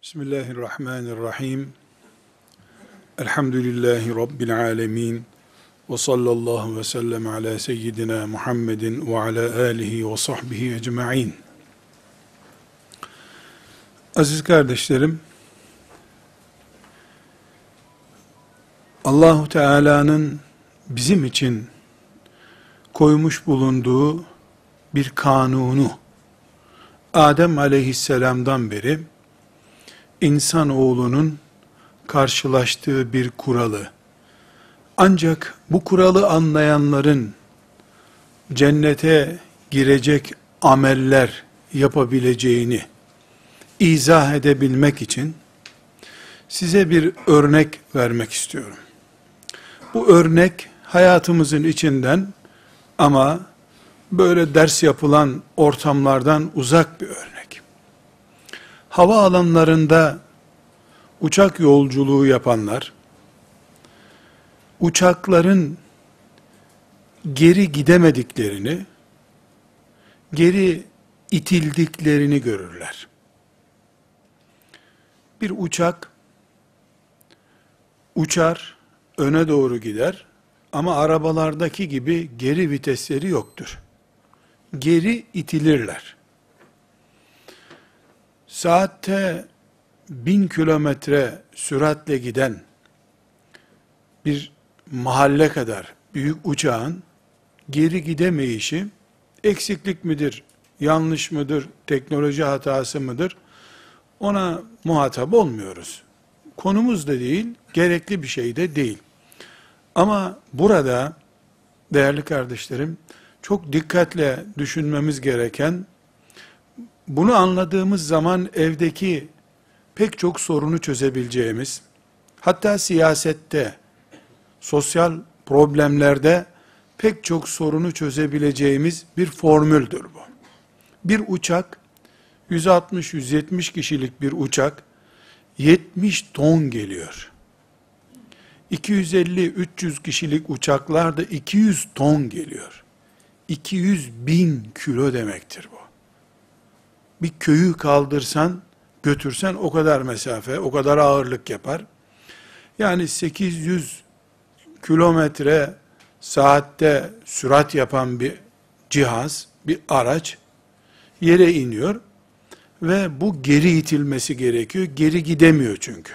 Bismillahirrahmanirrahim. Elhamdülillahi Rabbil alemin. Ve sallallahu ve sellem ala seyyidina Muhammedin ve ala alihi ve sahbihi ecma'in. Aziz kardeşlerim, Allahu Teala'nın bizim için koymuş bulunduğu bir kanunu, Adem aleyhisselamdan beri insanoğlunun karşılaştığı bir kuralı, ancak bu kuralı anlayanların cennete girecek ameller yapabileceğini izah edebilmek için size bir örnek vermek istiyorum. Bu örnek hayatımızın içinden ama böyle ders yapılan ortamlardan uzak bir örnek. Havaalanlarında uçak yolculuğu yapanlar, uçakların geri gidemediklerini, geri itildiklerini görürler. Bir uçak uçar, öne doğru gider ama arabalardaki gibi geri vitesleri yoktur. Geri itilirler. Saatte 1000 kilometre süratle giden bir mahalle kadar büyük uçağın geri gidemeyişi eksiklik midir, yanlış mıdır, teknoloji hatası mıdır? Ona muhatap olmuyoruz. Konumuz da değil, gerekli bir şey de değil. Ama burada değerli kardeşlerim, çok dikkatle düşünmemiz gereken, bunu anladığımız zaman evdeki pek çok sorunu çözebileceğimiz, hatta siyasette, sosyal problemlerde pek çok sorunu çözebileceğimiz bir formüldür bu. Bir uçak, 160-170 kişilik bir uçak, 70 ton geliyor. 250-300 kişilik uçaklar da 200 ton geliyor. 200.000 kilo demektir bu. Bir köyü kaldırsan, götürsen o kadar mesafe, o kadar ağırlık yapar. Yani 800 kilometre saatte sürat yapan bir cihaz, bir araç yere iniyor ve bu geri itilmesi gerekiyor. Geri gidemiyor çünkü.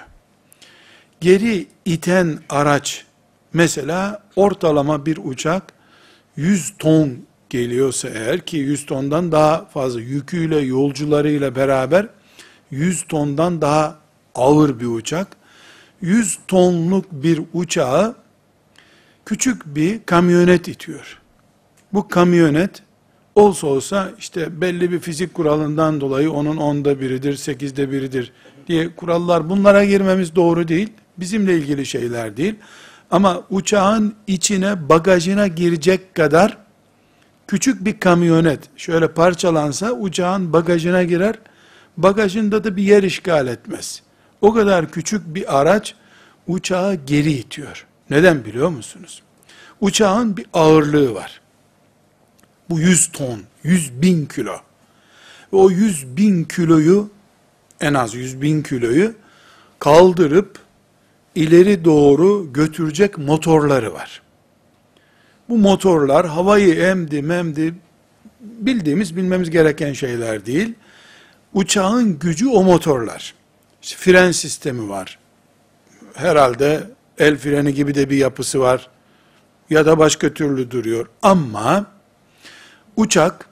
Geri iten araç, mesela ortalama bir uçak 100 ton geliyorsa eğer, ki 100 tondan daha fazla yüküyle, yolcularıyla beraber 100 tondan daha ağır bir uçak, 100 tonluk bir uçağı küçük bir kamyonet itiyor. Bu kamyonet olsa olsa işte belli bir fizik kuralından dolayı onun 10'da biridir, 8'de biridir diye kurallar, bunlara girmemiz doğru değil. Bizimle ilgili şeyler değil. Ama uçağın içine, bagajına girecek kadar küçük bir kamyonet şöyle parçalansa uçağın bagajına girer, bagajında da bir yer işgal etmez. O kadar küçük bir araç uçağı geri itiyor. Neden biliyor musunuz? Uçağın bir ağırlığı var. Bu 100 ton, 100.000 kilo. Ve o 100.000 kiloyu, en az 100.000 kiloyu kaldırıp ileri doğru götürecek motorları var. Bu motorlar havayı emdi, bilmemiz gereken şeyler değil. Uçağın gücü o motorlar. İşte fren sistemi var. Herhalde el freni gibi de bir yapısı var. Ya da başka türlü duruyor. Ama uçak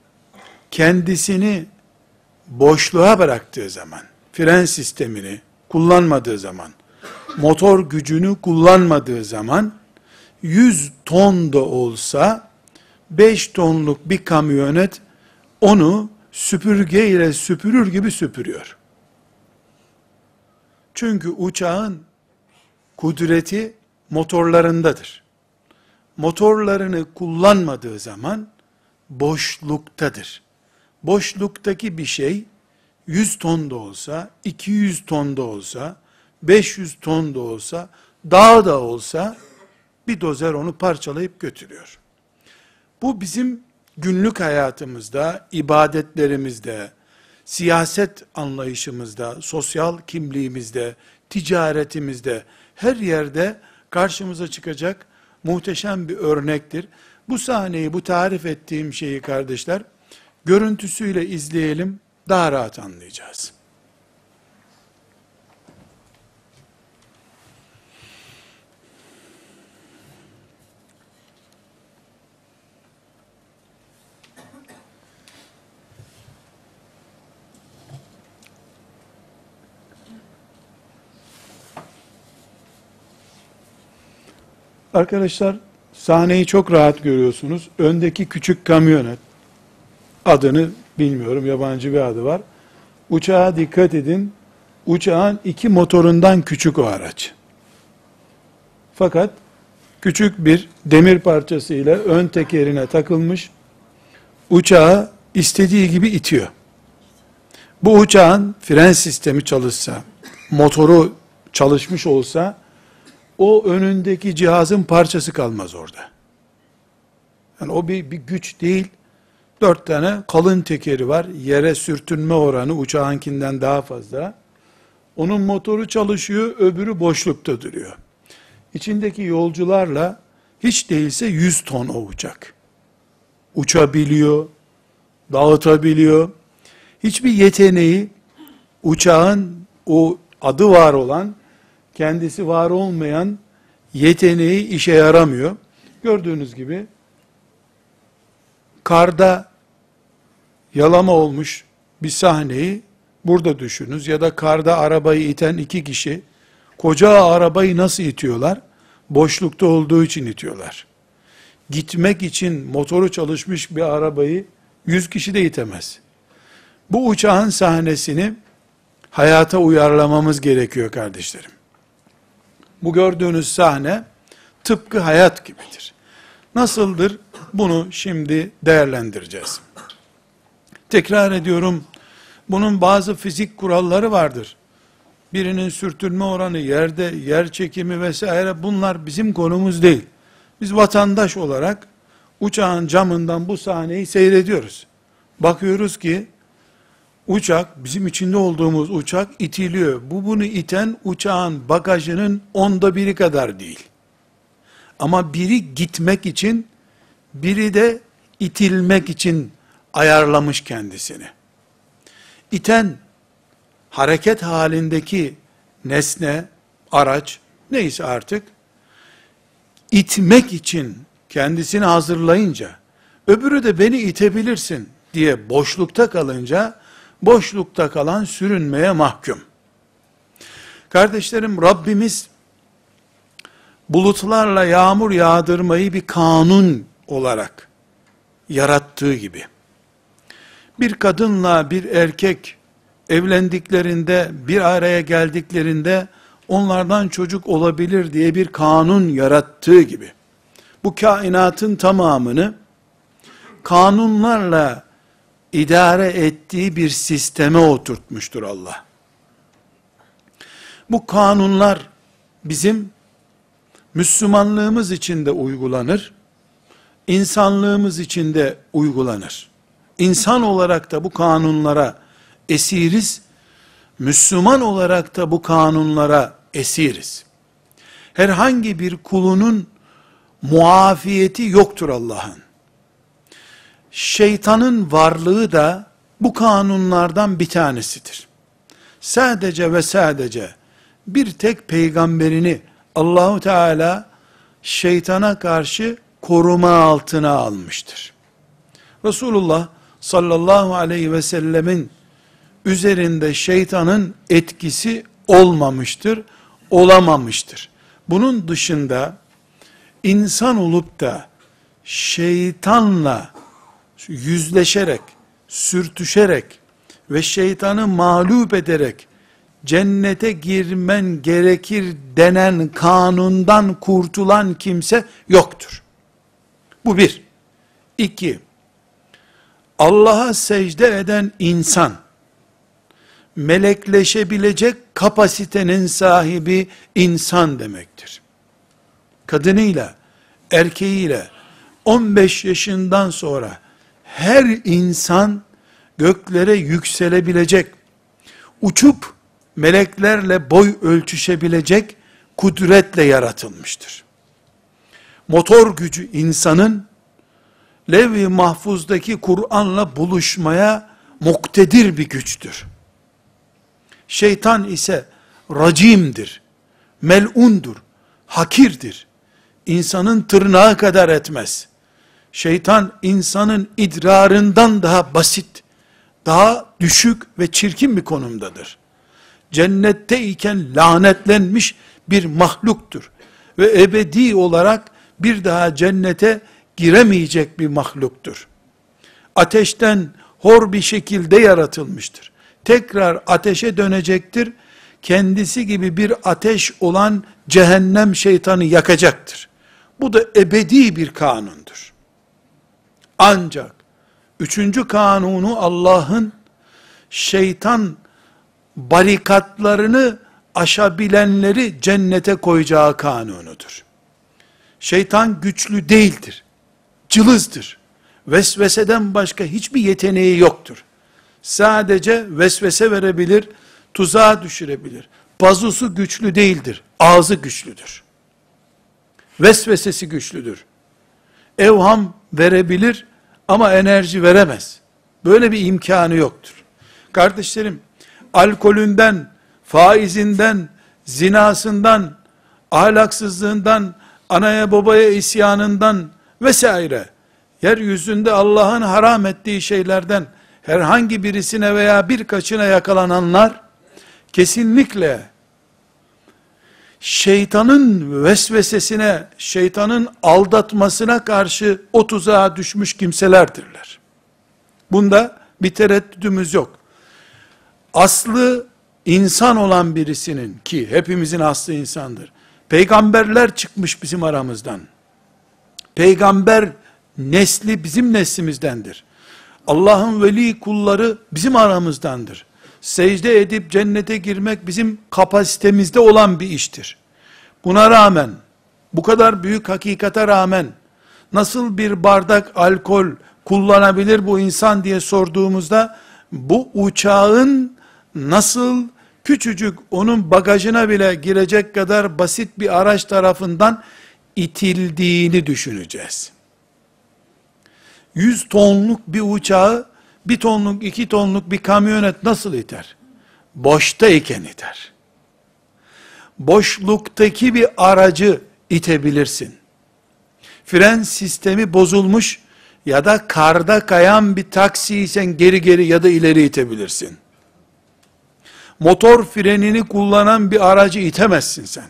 kendisini boşluğa bıraktığı zaman, fren sistemini kullanmadığı zaman, motor gücünü kullanmadığı zaman 100 ton da olsa 5 tonluk bir kamyonet onu süpürge ile süpürür gibi süpürüyor. Çünkü uçağın kudreti motorlarındadır. Motorlarını kullanmadığı zaman boşluktadır. Boşluktaki bir şey 100 ton da olsa, 200 ton da olsa, 500 ton da olsa, dağ da olsa bir dozer onu parçalayıp götürüyor. Bu bizim günlük hayatımızda, ibadetlerimizde, siyaset anlayışımızda, sosyal kimliğimizde, ticaretimizde, her yerde karşımıza çıkacak muhteşem bir örnektir. Bu sahneyi, bu tarif ettiğim şeyi kardeşler, görüntüsüyle izleyelim, daha rahat anlayacağız. Arkadaşlar, sahneyi çok rahat görüyorsunuz. Öndeki küçük kamyonet, adını bilmiyorum, yabancı bir adı var. Uçağa dikkat edin, uçağın 2 motorundan küçük o araç. Fakat küçük bir demir parçası ile ön tekerine takılmış, uçağı istediği gibi itiyor. Bu uçağın fren sistemi çalışsa, motoru çalışmış olsa, o önündeki cihazın parçası kalmaz orada. Yani o bir güç değil. 4 tane kalın tekeri var. Yere sürtünme oranı uçağınkinden daha fazla. Onun motoru çalışıyor, öbürü boşlukta duruyor. İçindeki yolcularla hiç değilse 100 ton o uçak. Uçabiliyor, dağıtabiliyor. Hiçbir yeteneği uçağın o adı var olan, kendisi var olmayan yeteneği işe yaramıyor. Gördüğünüz gibi karda yalama olmuş bir sahneyi burada düşününüz. Ya da karda arabayı iten 2 kişi, koca arabayı nasıl itiyorlar? Boşlukta olduğu için itiyorlar. Gitmek için motoru çalışmış bir arabayı 100 kişi de itemez. Bu uçağın sahnesini hayata uyarlamamız gerekiyor kardeşlerim. Bu gördüğünüz sahne tıpkı hayat gibidir. Nasıldır? Bunu şimdi değerlendireceğiz. Tekrar ediyorum, bunun bazı fizik kuralları vardır. Birinin sürtünme oranı, yerde yer çekimi vesaire, bunlar bizim konumuz değil. Biz vatandaş olarak uçağın camından bu sahneyi seyrediyoruz. Bakıyoruz ki uçak, bizim içinde olduğumuz uçak itiliyor. Bunu iten uçağın bagajının 1/10 kadar değil. Ama biri gitmek için, biri de itilmek için ayarlamış kendisini. İten, hareket halindeki nesne, araç, neyse artık, itmek için kendisini hazırlayınca, öbürü de beni itebilirsin diye boşlukta kalınca, boşlukta kalan sürünmeye mahkum. Kardeşlerim, Rabbimiz bulutlarla yağmur yağdırmayı bir kanun olarak yarattığı gibi, bir kadınla bir erkek evlendiklerinde, bir araya geldiklerinde onlardan çocuk olabilir diye bir kanun yarattığı gibi, bu kainatın tamamını kanunlarla idare ettiği bir sisteme oturtmuştur Allah. Bu kanunlar bizim Müslümanlığımız için de uygulanır, insanlığımız için de uygulanır. İnsan olarak da bu kanunlara esiriz, Müslüman olarak da bu kanunlara esiriz. Herhangi bir kulunun muafiyeti yoktur Allah'ın. Şeytanın varlığı da bu kanunlardan bir tanesidir. Sadece ve sadece bir tek peygamberini Allahu Teala şeytana karşı koruma altına almıştır. Resulullah sallallahu aleyhi ve sellemin üzerinde şeytanın etkisi olmamıştır, olamamıştır. Bunun dışında insan olup da şeytanla yüzleşerek, sürtüşerek ve şeytanı mağlup ederek cennete girmen gerekir denen kanundan kurtulan kimse yoktur. Bu bir. 2. Allah'a secde eden insan, melekleşebilecek kapasitenin sahibi insan demektir. Kadınıyla, erkeğiyle 15 yaşından sonra her insan göklere yükselebilecek, uçup meleklerle boy ölçüşebilecek kudretle yaratılmıştır. Motor gücü insanın levh-i mahfuzdaki Kur'an'la buluşmaya muktedir bir güçtür. Şeytan ise racimdir, mel'undur, hakirdir. İnsanın tırnağı kadar etmez. Şeytan insanın idrarından daha basit, daha düşük ve çirkin bir konumdadır. Cennetteyken lanetlenmiş bir mahluktur. Ve ebedi olarak bir daha cennete giremeyecek bir mahluktur. Ateşten hor bir şekilde yaratılmıştır. Tekrar ateşe dönecektir. Kendisi gibi bir ateş olan cehennem şeytanı yakacaktır. Bu da ebedi bir kanundur. Ancak üçüncü kanunu Allah'ın şeytan barikatlarını aşabilenleri cennete koyacağı kanunudur. Şeytan güçlü değildir. Cılızdır. Vesveseden başka hiçbir yeteneği yoktur. Sadece vesvese verebilir, tuzağa düşürebilir. Pazusu güçlü değildir. Ağzı güçlüdür. Vesvesesi güçlüdür. Evham verebilir ama enerji veremez. Böyle bir imkanı yoktur. Kardeşlerim, alkolünden, faizinden, zinasından, ahlaksızlığından, anaya babaya isyanından vesaire, yeryüzünde Allah'ın haram ettiği şeylerden herhangi birisine veya birkaçına yakalananlar, kesinlikle şeytanın vesvesesine, şeytanın aldatmasına karşı o tuzağa düşmüş kimselerdirler. Bunda bir tereddüdümüz yok. Aslı insan olan birisinin, ki hepimizin aslı insandır. Peygamberler çıkmış bizim aramızdan. Peygamber nesli bizim neslimizdendir. Allah'ın veli kulları bizim aramızdandır. Secde edip cennete girmek bizim kapasitemizde olan bir iştir. Buna rağmen, bu kadar büyük hakikate rağmen, nasıl bir bardak alkol kullanabilir bu insan diye sorduğumuzda, bu uçağın nasıl küçücük, onun bagajına bile girecek kadar basit bir araç tarafından itildiğini düşüneceğiz. 100 tonluk bir uçağı 1 tonluk, 2 tonluk bir kamyonet nasıl iter? Boştayken iter. Boşluktaki bir aracı itebilirsin. Fren sistemi bozulmuş ya da karda kayan bir taksiyi sen geri ya da ileri itebilirsin. Motor frenini kullanan bir aracı itemezsin sen.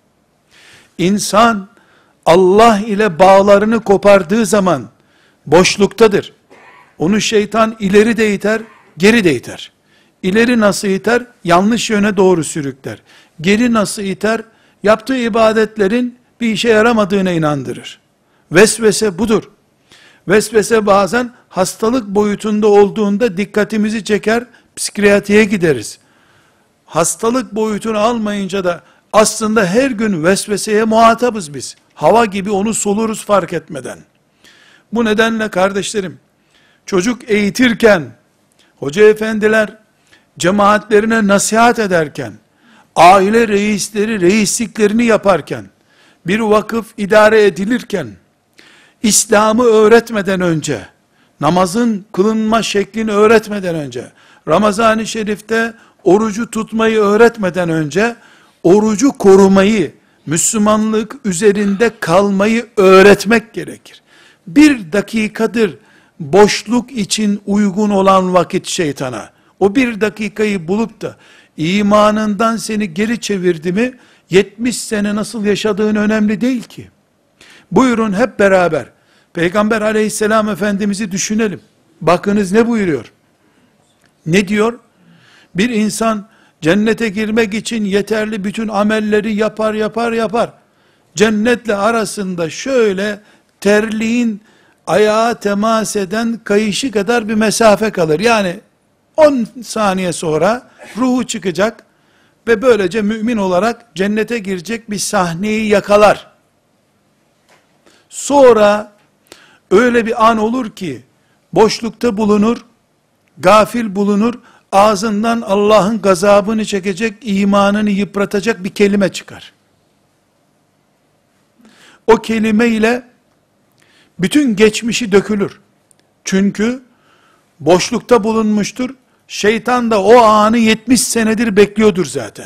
İnsan Allah ile bağlarını kopardığı zaman boşluktadır. Onu şeytan ileri de iter, geri de iter. İleri nasıl iter? Yanlış yöne doğru sürükler. Geri nasıl iter? Yaptığı ibadetlerin bir işe yaramadığına inandırır. Vesvese budur. Vesvese bazen hastalık boyutunda olduğunda dikkatimizi çeker, psikiyatriye gideriz. Hastalık boyutunu almayınca da aslında her gün vesveseye muhatabız biz. Hava gibi onu soluruz fark etmeden. Bu nedenle kardeşlerim, çocuk eğitirken, hoca efendiler cemaatlerine nasihat ederken, aile reisleri reisliklerini yaparken, bir vakıf idare edilirken, İslam'ı öğretmeden önce, namazın kılınma şeklini öğretmeden önce, Ramazan-ı Şerif'te orucu tutmayı öğretmeden önce, orucu korumayı, Müslümanlık üzerinde kalmayı öğretmek gerekir. Bir dakikadır boşluk için uygun olan vakit şeytana, o bir dakikayı bulup da imanından seni geri çevirdi mi, 70 sene nasıl yaşadığın önemli değil ki. Buyurun hep beraber Peygamber aleyhisselam Efendimiz'i düşünelim. Bakınız ne buyuruyor? Ne diyor? Bir insan cennete girmek için yeterli bütün amelleri yapar. Cennetle arasında şöyle terliğin ayağa temas eden kayışı kadar bir mesafe kalır. Yani 10 saniye sonra ruhu çıkacak ve böylece mümin olarak cennete girecek bir sahneyi yakalar. Sonra öyle bir an olur ki boşlukta bulunur, gafil bulunur, ağzından Allah'ın gazabını çekecek, imanını yıpratacak bir kelime çıkar. O kelime ile bütün geçmişi dökülür. Çünkü boşlukta bulunmuştur. Şeytan da o anı 70 senedir bekliyordur zaten.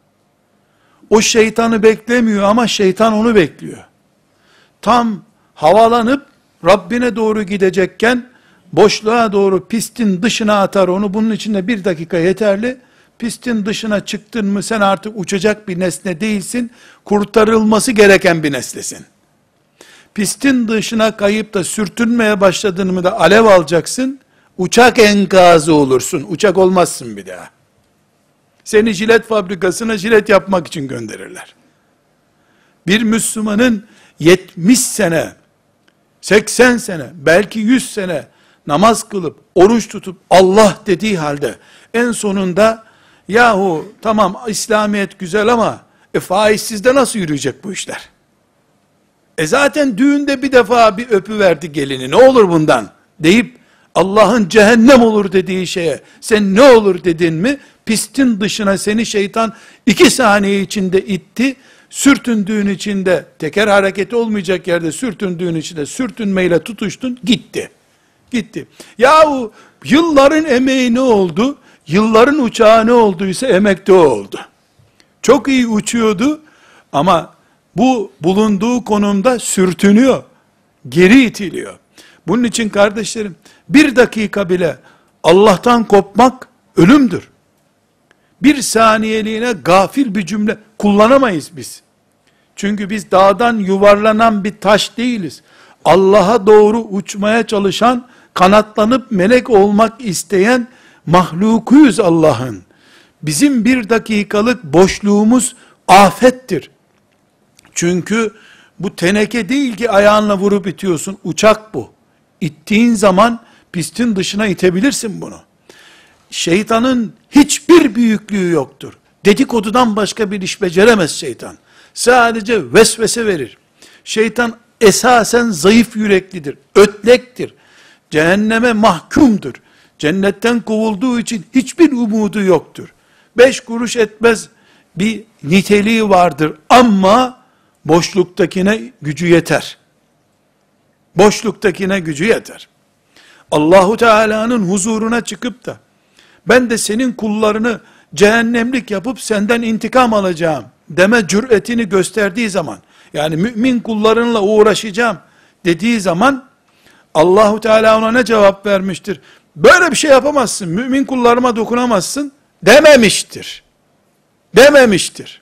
O şeytanı beklemiyor ama şeytan onu bekliyor. Tam havalanıp Rabbine doğru gidecekken boşluğa doğru pistin dışına atar onu. Bunun içinde 1 dakika yeterli. Pistin dışına çıktın mı sen artık uçacak bir nesne değilsin. Kurtarılması gereken bir nesnesin. Pistin dışına kayıp da sürtünmeye başladın mı da alev alacaksın. Uçak enkazı olursun. Uçak olmazsın bir daha. Seni jilet fabrikasına jilet yapmak için gönderirler. Bir Müslümanın 70 sene, 80 sene, belki 100 sene namaz kılıp, oruç tutup, Allah dediği halde, en sonunda, yahu tamam İslamiyet güzel ama, faizsizde nasıl yürüyecek bu işler? Zaten düğünde bir defa bir öpüverdi gelini, ne olur bundan? Deyip, Allah'ın cehennem olur dediği şeye, sen ne olur dedin mi, pistin dışına seni şeytan 2 saniye içinde itti, sürtündüğün içinde, teker hareketi olmayacak yerde sürtündüğün içinde, sürtünmeyle tutuştun, gitti. Gitti. Yahu, yılların emeği ne oldu? Yılların uçağı ne olduysa emekte o oldu. Çok iyi uçuyordu, ama bu bulunduğu konumda sürtünüyor, geri itiliyor. Bunun için kardeşlerim, 1 dakika bile Allah'tan kopmak ölümdür. 1 saniyeliğine gafil bir cümle kullanamayız biz. Çünkü biz dağdan yuvarlanan bir taş değiliz. Allah'a doğru uçmaya çalışan, kanatlanıp melek olmak isteyen mahlukuyuz Allah'ın. Bizim 1 dakikalık boşluğumuz afettir. Çünkü bu teneke değil ki ayağınla vurup itiyorsun, uçak bu. İttiğin zaman pistin dışına itebilirsin bunu. Şeytanın hiçbir büyüklüğü yoktur. Dedikodudan başka bir iş beceremez şeytan. Sadece vesvese verir. Şeytan esasen zayıf yüreklidir, ötlektir. Cehenneme mahkumdur. Cennetten kovulduğu için hiçbir umudu yoktur. 5 kuruş etmez bir niteliği vardır ama boşluktakine gücü yeter. Boşluktakine gücü yeter. Allahu Teala'nın huzuruna çıkıp da ben de senin kullarını cehennemlik yapıp senden intikam alacağım deme cüretini gösterdiği zaman, yani mümin kullarınla uğraşacağım dediği zaman, Allahu Teala ona ne cevap vermiştir? Böyle bir şey yapamazsın, mümin kullarıma dokunamazsın dememiştir. Dememiştir.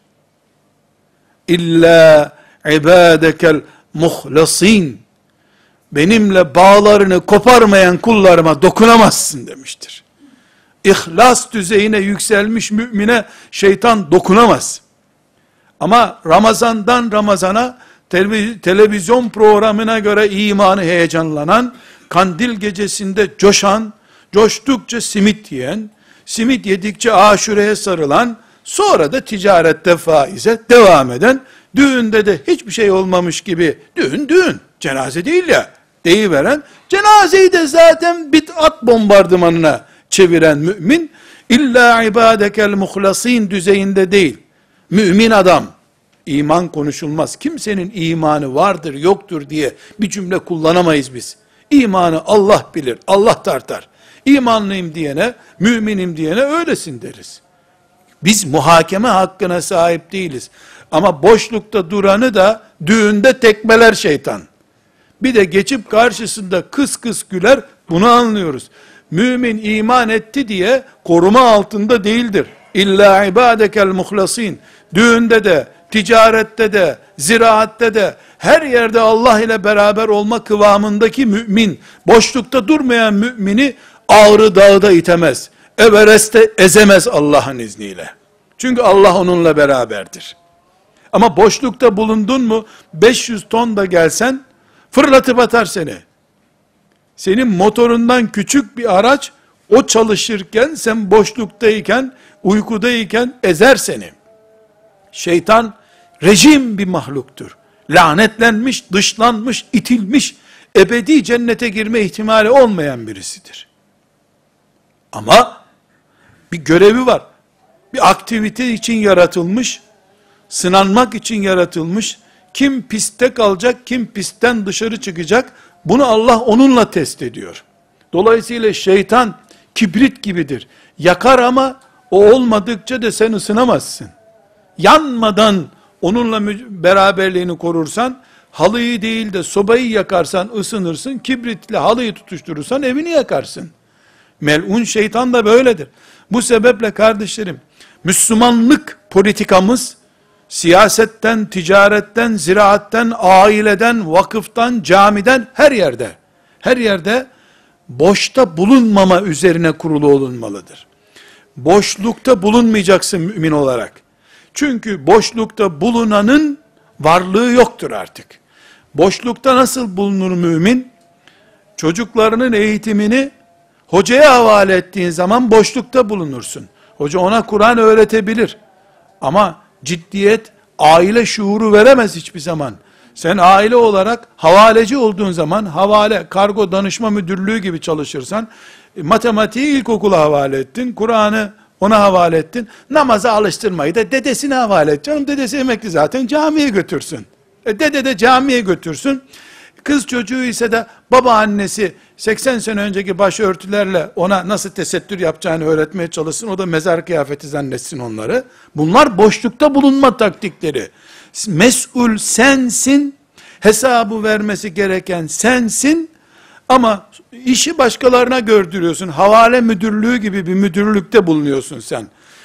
İlla ibadekel muhlasin, benimle bağlarını koparmayan kullarıma dokunamazsın demiştir. İhlas düzeyine yükselmiş mümine şeytan dokunamaz. Ama Ramazan'dan Ramazan'a televizyon programına göre imanı heyecanlanan, kandil gecesinde coşan, coştukça simit yiyen, simit yedikçe aşureye sarılan, sonra da ticarette faize devam eden, düğünde de hiçbir şey olmamış gibi, düğün, cenaze değil ya, deyiveren, cenazeyi de zaten bid'at bombardımanına çeviren mümin, illa ibadekel muhlasin düzeyinde değil. Mümin adam, iman konuşulmaz. Kimsenin imanı vardır, yoktur diye bir cümle kullanamayız biz. İmanı Allah bilir, Allah tartar. İmanlıyım diyene, müminim diyene öylesin deriz. Biz muhakeme hakkına sahip değiliz. Ama boşlukta duranı da düğünde tekmeler şeytan. Bir de geçip karşısında kıs kıs güler, bunu anlıyoruz. Mümin iman etti diye koruma altında değildir. İlla ibadekel muhlasin. Düğünde de, ticarette de, ziraatte de, her yerde Allah ile beraber olma kıvamındaki mümin, boşlukta durmayan mümini Ağrı Dağı'da itemez. Everest'te ezemez Allah'ın izniyle. Çünkü Allah onunla beraberdir. Ama boşlukta bulundun mu, 500 ton da gelsen, fırlatıp atar seni. Senin motorundan küçük bir araç, o çalışırken, sen boşluktayken, uykudayken ezer seni. Şeytan, rejim bir mahluktur. Lanetlenmiş, dışlanmış, itilmiş, ebedi cennete girme ihtimali olmayan birisidir. Ama bir görevi var. Bir aktivite için yaratılmış, sınanmak için yaratılmış. Kim pistte kalacak, kim pistten dışarı çıkacak, bunu Allah onunla test ediyor. Dolayısıyla şeytan kibrit gibidir. Yakar ama o olmadıkça da sen ısınamazsın. Yanmadan onunla beraberliğini korursan, halıyı değil de sobayı yakarsan ısınırsın, kibritle halıyı tutuşturursan evini yakarsın. Mel'un şeytan da böyledir. Bu sebeple kardeşlerim, Müslümanlık politikamız, siyasetten, ticaretten, ziraatten, aileden, vakıftan, camiden, her yerde boşta bulunmama üzerine kurulu olunmalıdır. Boşlukta bulunmayacaksın mümin olarak. Çünkü boşlukta bulunanın varlığı yoktur artık. Boşlukta nasıl bulunur mümin? Çocuklarının eğitimini hocaya havale ettiğin zaman boşlukta bulunursun. Hoca ona Kur'an öğretebilir. Ama ciddiyet, aile şuuru veremez hiçbir zaman. Sen aile olarak havaleci olduğun zaman, havale, kargo danışma müdürlüğü gibi çalışırsan, matematiği ilkokula havale ettin, Kur'an'ı ona havale ettin, namaza alıştırmayı da dedesine havale et. Canım dedesi emekli zaten, camiye götürsün. Dede de camiye götürsün. Kız çocuğu ise de babaannesi 80 sene önceki başörtülerle ona nasıl tesettür yapacağını öğretmeye çalışsın. O da mezar kıyafeti zannetsin onları. Bunlar boşlukta bulunma taktikleri. Mesul sensin, hesabı vermesi gereken sensin ama işi başkalarına gördürüyorsun. Havale müdürlüğü gibi bir müdürlükte bulunuyorsun sen.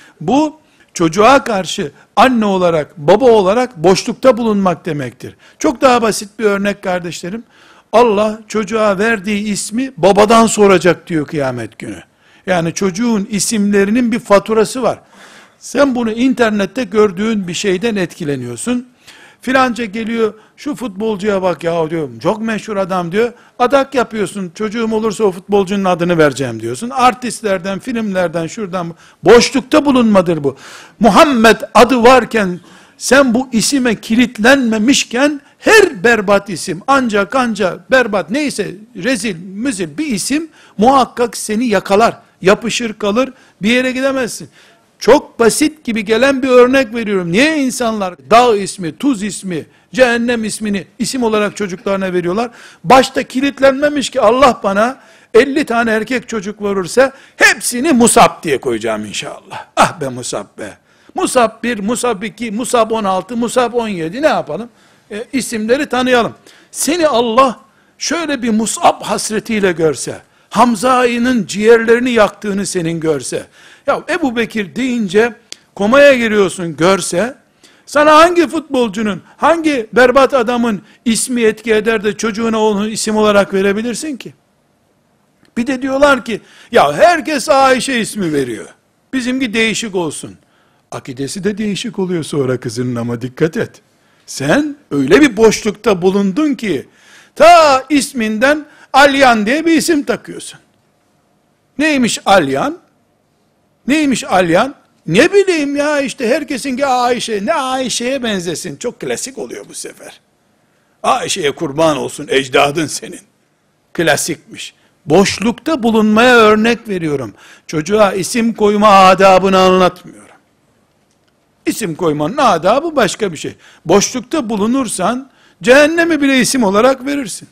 Bu çocuğa karşı anne olarak, baba olarak boşlukta bulunmak demektir. Çok daha basit bir örnek kardeşlerim. Allah çocuğa verdiği ismi babadan soracak diyor kıyamet günü. Yani çocuğun isimlerinin bir faturası var. Sen bunu internette gördüğün bir şeyden etkileniyorsun. Filanca geliyor, şu futbolcuya bak ya diyor, çok meşhur adam diyor. Adak yapıyorsun, çocuğum olursa o futbolcunun adını vereceğim diyorsun. Artistlerden, filmlerden, şuradan, boşlukta bulunmadır bu. Muhammed adı varken, sen bu isime kilitlenmemişken, her berbat isim, ancak berbat, neyse, rezil, müzil bir isim, muhakkak seni yakalar, yapışır kalır, bir yere gidemezsin. Çok basit gibi gelen bir örnek veriyorum. Niye insanlar dağ ismi, tuz ismi, cehennem ismini isim olarak çocuklarına veriyorlar? Başta kilitlenmemiş ki Allah bana 50 tane erkek çocuk verirse hepsini Musab diye koyacağım inşallah. Ah be Musab be. Musab 1, Musab 2, Musab 16, Musab 17 ne yapalım? İsimleri tanıyalım. Seni Allah şöyle bir Musab hasretiyle görse, Hamza'nın ciğerlerini yaktığını senin görse, ya Ebu Bekir deyince komaya giriyorsun görse, sana hangi futbolcunun, hangi berbat adamın ismi etki eder de çocuğuna onu isim olarak verebilirsin ki? Bir de diyorlar ki, ya herkes Ayşe ismi veriyor. Bizimki değişik olsun. Akidesi de değişik oluyor sonra kızının ama dikkat et. Sen öyle bir boşlukta bulundun ki, ta isminden Alyan diye bir isim takıyorsun. Neymiş Alyan? Neymiş Alyan? Ne bileyim ya işte herkesinki Ayşe. Ne Ayşe'ye benzesin. Çok klasik oluyor bu sefer. Ayşe'ye kurban olsun ecdadın senin. Klasikmiş. Boşlukta bulunmaya örnek veriyorum. Çocuğa isim koyma adabını anlatmıyorum. İsim koymanın adabı başka bir şey. Boşlukta bulunursan cehennemi bile isim olarak verirsin.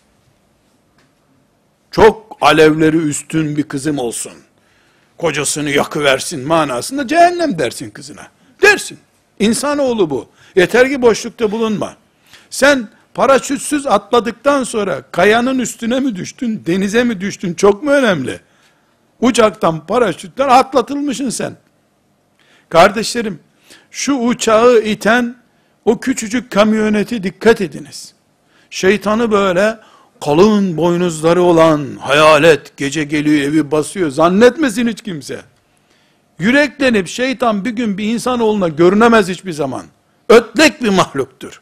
Çok alevleri üstün bir kızım olsun. Kocasını yakıversin manasında cehennem dersin kızına. Dersin. İnsanoğlu bu. Yeter ki boşlukta bulunma. Sen paraşütsüz atladıktan sonra kayanın üstüne mi düştün, denize mi düştün çok mu önemli? Uçaktan, paraşütten atlatılmışsın sen. Kardeşlerim, şu uçağı iten o küçücük kamyoneti dikkat ediniz. Şeytanı böyle kalın boynuzları olan hayalet gece geliyor evi basıyor zannetmesin hiç kimse. Yüreklenip şeytan bir gün bir insanoğluna görünemez hiçbir zaman. Ötlek bir mahluktur.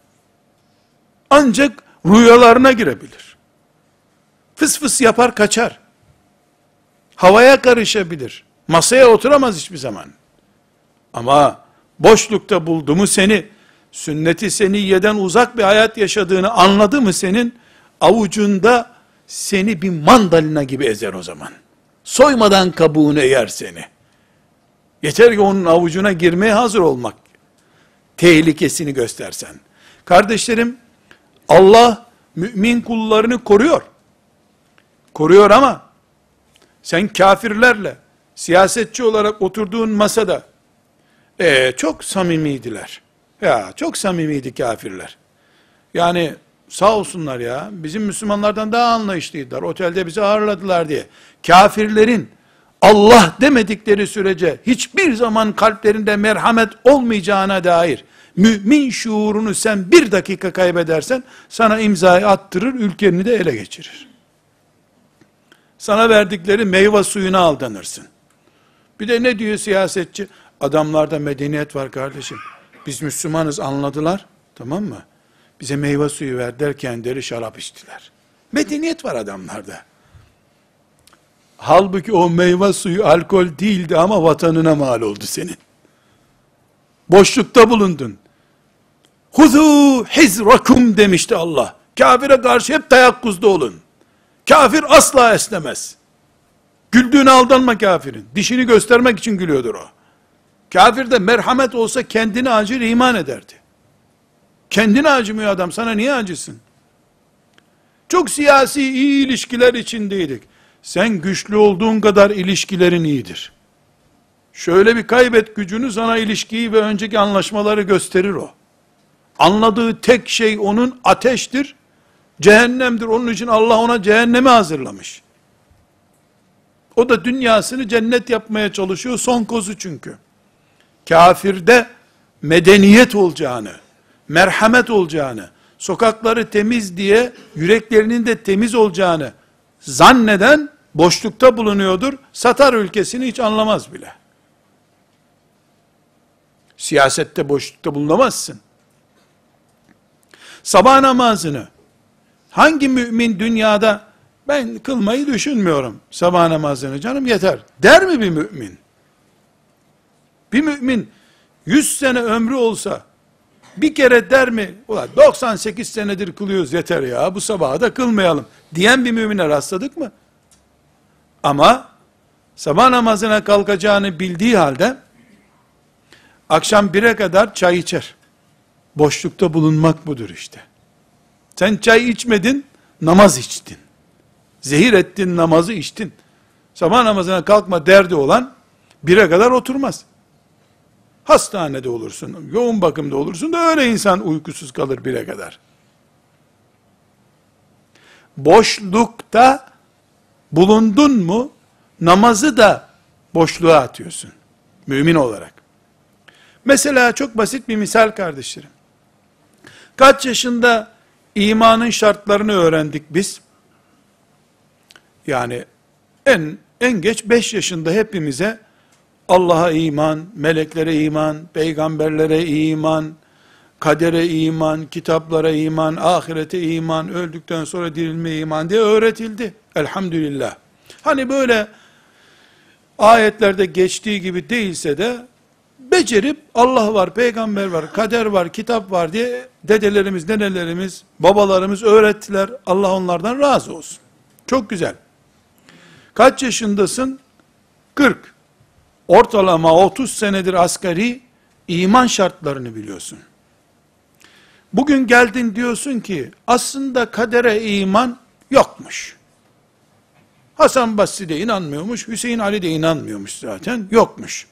Ancak rüyalarına girebilir. Fıs fıs yapar kaçar. Havaya karışabilir. Masaya oturamaz hiçbir zaman. Ama boşlukta buldu mu seni, sünnet-i seniyyeden uzak bir hayat yaşadığını anladı mı senin, avucunda seni bir mandalina gibi ezer o zaman. soymadan kabuğunu eğer seni. Yeter ki onun avucuna girmeye hazır olmak tehlikesini göstersen. Kardeşlerim, Allah mümin kullarını koruyor. Koruyor ama sen kafirlerle siyasetçi olarak oturduğun masada çok samimiydiler. Ya çok samimiydi kafirler. Yani sağ olsunlar ya, bizim Müslümanlardan daha anlayışlıydılar. Otelde bizi ağırladılar diye. Kafirlerin Allah demedikleri sürece hiçbir zaman kalplerinde merhamet olmayacağına dair mümin şuurunu sen bir dakika kaybedersen sana imzayı attırır, ülkeni de ele geçirir. Sana verdikleri meyve suyuna aldanırsın. Bir de ne diyor siyasetçi? Adamlarda medeniyet var kardeşim. Biz Müslümanız anladılar. Tamam mı? Bize meyve suyu ver derken deri şarap içtiler. Medeniyet var adamlarda. Halbuki o meyve suyu alkol değildi ama vatanına mal oldu senin. Boşlukta bulundun. Huzu hizrakum demişti Allah. Kafire karşı hep teyakkuzda olun. Kafir asla esnemez. Güldüğüne aldanma kafirin. Dişini göstermek için gülüyordur o. Kafirde merhamet olsa kendini acır, iman ederdi. Kendine acımıyor adam, sana niye acısın? Çok siyasi iyi ilişkiler içindeydik. Sen güçlü olduğun kadar ilişkilerin iyidir. Şöyle bir kaybet gücünü, sana ilişkiyi ve önceki anlaşmaları gösterir o. Anladığı tek şey onun ateştir, cehennemdir. Onun için Allah ona cehennemi hazırlamış. O da dünyasını cennet yapmaya çalışıyor, son kozu çünkü. Kafirde medeniyet olacağını, merhamet olacağını, sokakları temiz diye yüreklerinin de temiz olacağını zanneden boşlukta bulunuyordur. Satar ülkesini, hiç anlamaz bile. Siyasette boşlukta bulunamazsın. Sabah namazını hangi mümin dünyada ben kılmayı düşünmüyorum sabah namazını, canım yeter der mi bir mümin? Bir mümin 100 sene ömrü olsa bir kere der mi? Ulan 98 senedir kılıyoruz, yeter ya, bu sabahı da kılmayalım diyen bir mümine rastladık mı? Ama sabah namazına kalkacağını bildiği halde akşam 1'e kadar çay içer. Boşlukta bulunmak budur işte. Sen çay içmedin, namaz içtin. Zehir ettin, namazı içtin. Sabah namazına kalkma derdi olan 1'e kadar oturmaz. Hastanede olursun, yoğun bakımda olursun da öyle insan uykusuz kalır 1'e kadar. Boşlukta bulundun mu, namazı da boşluğa atıyorsun. Mümin olarak. Mesela çok basit bir misal kardeşlerim. Kaç yaşında imanın şartlarını öğrendik biz? Yani en geç 5 yaşında hepimize Allah'a iman, meleklere iman, peygamberlere iman, kadere iman, kitaplara iman, ahirete iman, öldükten sonra dirilme iman diye öğretildi. Elhamdülillah. Hani böyle ayetlerde geçtiği gibi değilse de becerip Allah var, peygamber var, kader var, kitap var diye dedelerimiz, nenelerimiz, babalarımız öğrettiler. Allah onlardan razı olsun. Çok güzel. Kaç yaşındasın? 40. Ortalama 30 senedir asgari iman şartlarını biliyorsun. Bugün geldin diyorsun ki aslında kadere iman yokmuş. Hasan Basri de inanmıyormuş, Hüseyin Ali de inanmıyormuş zaten, yokmuş.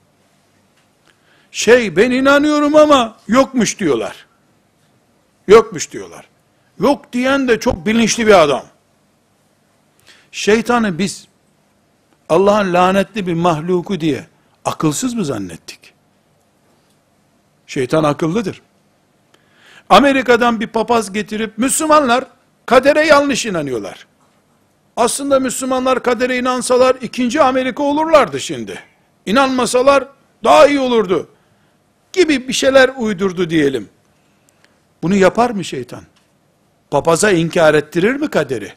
Ben inanıyorum ama yokmuş diyorlar. Yokmuş diyorlar. Yok diyen de çok bilinçli bir adam. Şeytanı biz Allah'ın lanetli bir mahluku diye akılsız mı zannettik? Şeytan akıllıdır. Amerika'dan bir papaz getirip Müslümanlar kadere yanlış inanıyorlar. Aslında Müslümanlar kadere inansalar 2. Amerika olurlardı şimdi. İnanmasalar daha iyi olurdu gibi bir şeyler uydurdu diyelim. Bunu yapar mı şeytan? Papaza inkar ettirir mi kaderi?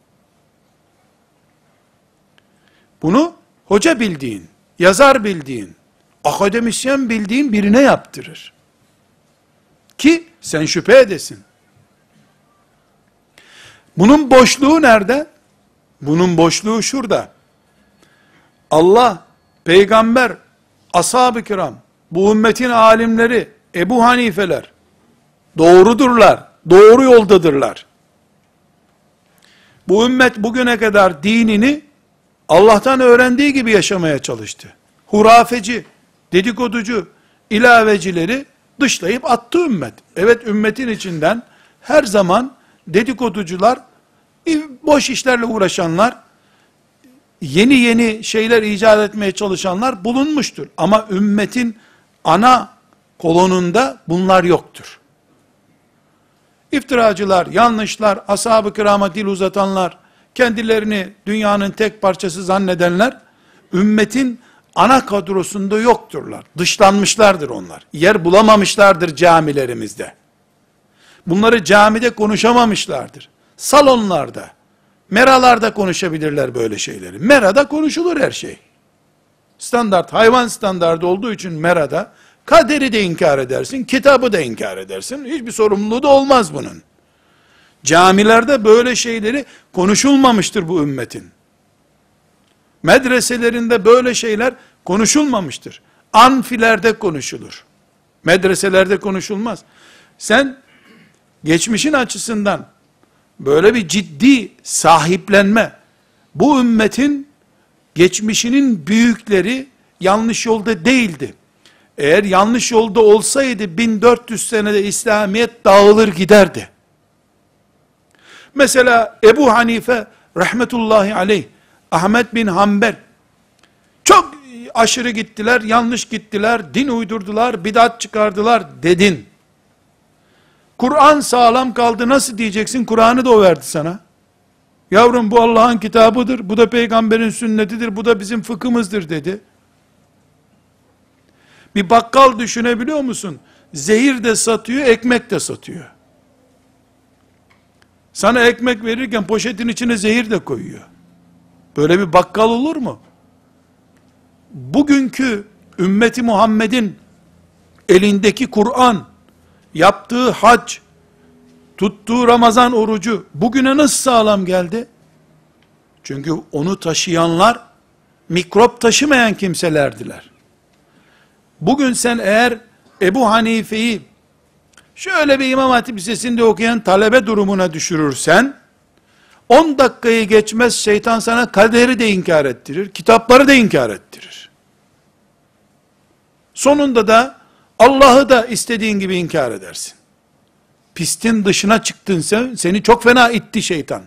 Bunu hoca bildiğin, yazar bildiğin, akademisyen bildiğin birine yaptırır. Ki sen şüphe edesin. Bunun boşluğu nerede? Bunun boşluğu şurada. Allah, peygamber, ashab-ı kiram, bu ümmetin alimleri, Ebu Hanifeler, doğrudurlar, doğru yoldadırlar. Bu ümmet bugüne kadar dinini Allah'tan öğrendiği gibi yaşamaya çalıştı. Hurafeci, dedikoducu, ilavecileri dışlayıp attı ümmet. Evet, ümmetin içinden her zaman dedikoducular, boş işlerle uğraşanlar, yeni şeyler icat etmeye çalışanlar bulunmuştur. Ama ümmetin ana kolonunda bunlar yoktur. İftiracılar, yanlışlar, ashab-ı kirama dil uzatanlar, kendilerini dünyanın tek parçası zannedenler, ümmetin ana kadrosunda yokturlar. Dışlanmışlardır onlar. Yer bulamamışlardır camilerimizde. Bunları camide konuşamamışlardır. Salonlarda, meralarda konuşabilirler böyle şeyleri. Merada konuşulur her şey. Standart, hayvan standardı olduğu için merada, kaderi de inkar edersin, kitabı da inkar edersin. Hiçbir sorumluluğu da olmaz bunun. Camilerde böyle şeyleri konuşulmamıştır bu ümmetin. Medreselerinde böyle şeyler konuşulmamıştır. Anfilerde konuşulur. Medreselerde konuşulmaz. Sen geçmişin açısından böyle bir ciddi sahiplenme, bu ümmetin geçmişinin büyükleri yanlış yolda değildi. Eğer yanlış yolda olsaydı 1400 senede İslamiyet dağılır giderdi. Mesela Ebu Hanife rahmetullahi aleyh, Ahmet bin Hanbel çok aşırı gittiler, yanlış gittiler, din uydurdular, bidat çıkardılar dedin. Kur'an sağlam kaldı, nasıl diyeceksin? Kur'an'ı da o verdi sana. Yavrum bu Allah'ın kitabıdır, bu da peygamberin sünnetidir, bu da bizim fıkhımızdır dedi. Bir bakkal düşünebiliyor musun? Zehir de satıyor, ekmek de satıyor. Sana ekmek verirken poşetin içine zehir de koyuyor. Böyle bir bakkal olur mu? Bugünkü ümmeti Muhammed'in elindeki Kur'an, yaptığı hac, tuttuğu Ramazan orucu bugüne nasıl sağlam geldi? Çünkü onu taşıyanlar mikrop taşımayan kimselerdiler. Bugün sen eğer Ebu Hanife'yi şöyle bir İmam Hatip Lisesi'nde okuyan talebe durumuna düşürürsen, 10 dakikayı geçmez şeytan sana kaderi de inkar ettirir, kitapları da inkar ettirir. Sonunda da Allah'ı da istediğin gibi inkar edersin. Pistin dışına çıktın sen, seni çok fena itti şeytan.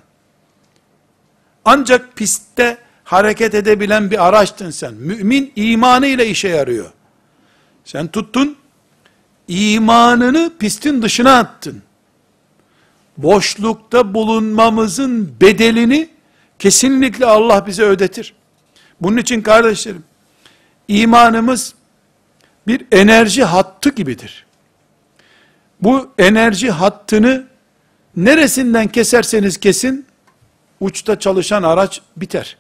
Ancak pistte hareket edebilen bir araçtın sen. Mümin imanıyla işe yarıyor. Sen tuttun, imanını pistin dışına attın. Boşlukta bulunmamızın bedelini kesinlikle Allah bize ödetir. Bunun için kardeşlerim, imanımız bir enerji hattı gibidir. Bu enerji hattını neresinden keserseniz kesin, uçta çalışan araç biter.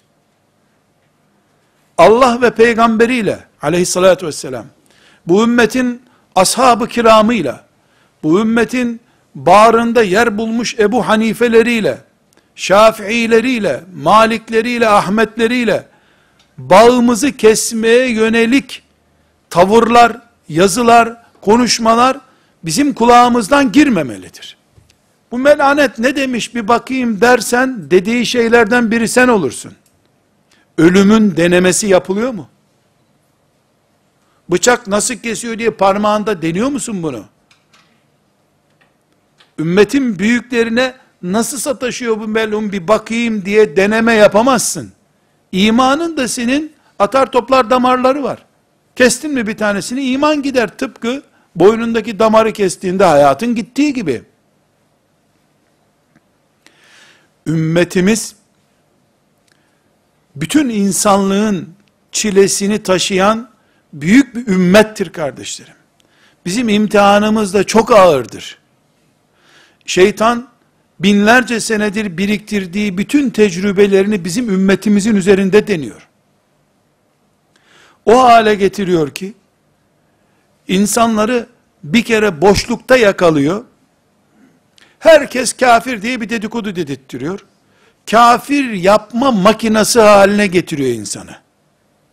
Allah ve peygamberiyle aleyhissalatü vesselam, bu ümmetin ashab-ı kiramıyla, bu ümmetin bağrında yer bulmuş Ebu Hanifeleriyle, Şafiileriyle, Malikleriyle, Ahmetleriyle, bağımızı kesmeye yönelik tavırlar, yazılar, konuşmalar, bizim kulağımızdan girmemelidir. Bu melanet ne demiş bir bakayım dersen, dediği şeylerden biri sen olursun. Ölümün denemesi yapılıyor mu? Bıçak nasıl kesiyor diye parmağında deniyor musun bunu? Ümmetin büyüklerine nasıl sataşıyor bu melun bir bakayım diye deneme yapamazsın. İmanın da senin atar toplar damarları var. Kestin mi bir tanesini iman gider, tıpkı boynundaki damarı kestiğinde hayatın gittiği gibi. Ümmetimiz bütün insanlığın çilesini taşıyan büyük bir ümmettir kardeşlerim. Bizim imtihanımız da çok ağırdır. Şeytan binlerce senedir biriktirdiği bütün tecrübelerini bizim ümmetimizin üzerinde deniyor. O hale getiriyor ki insanları bir kere boşlukta yakalıyor. Herkes kafir diye bir dedikodu dedirtiyor. Kafir yapma makinası haline getiriyor insanı.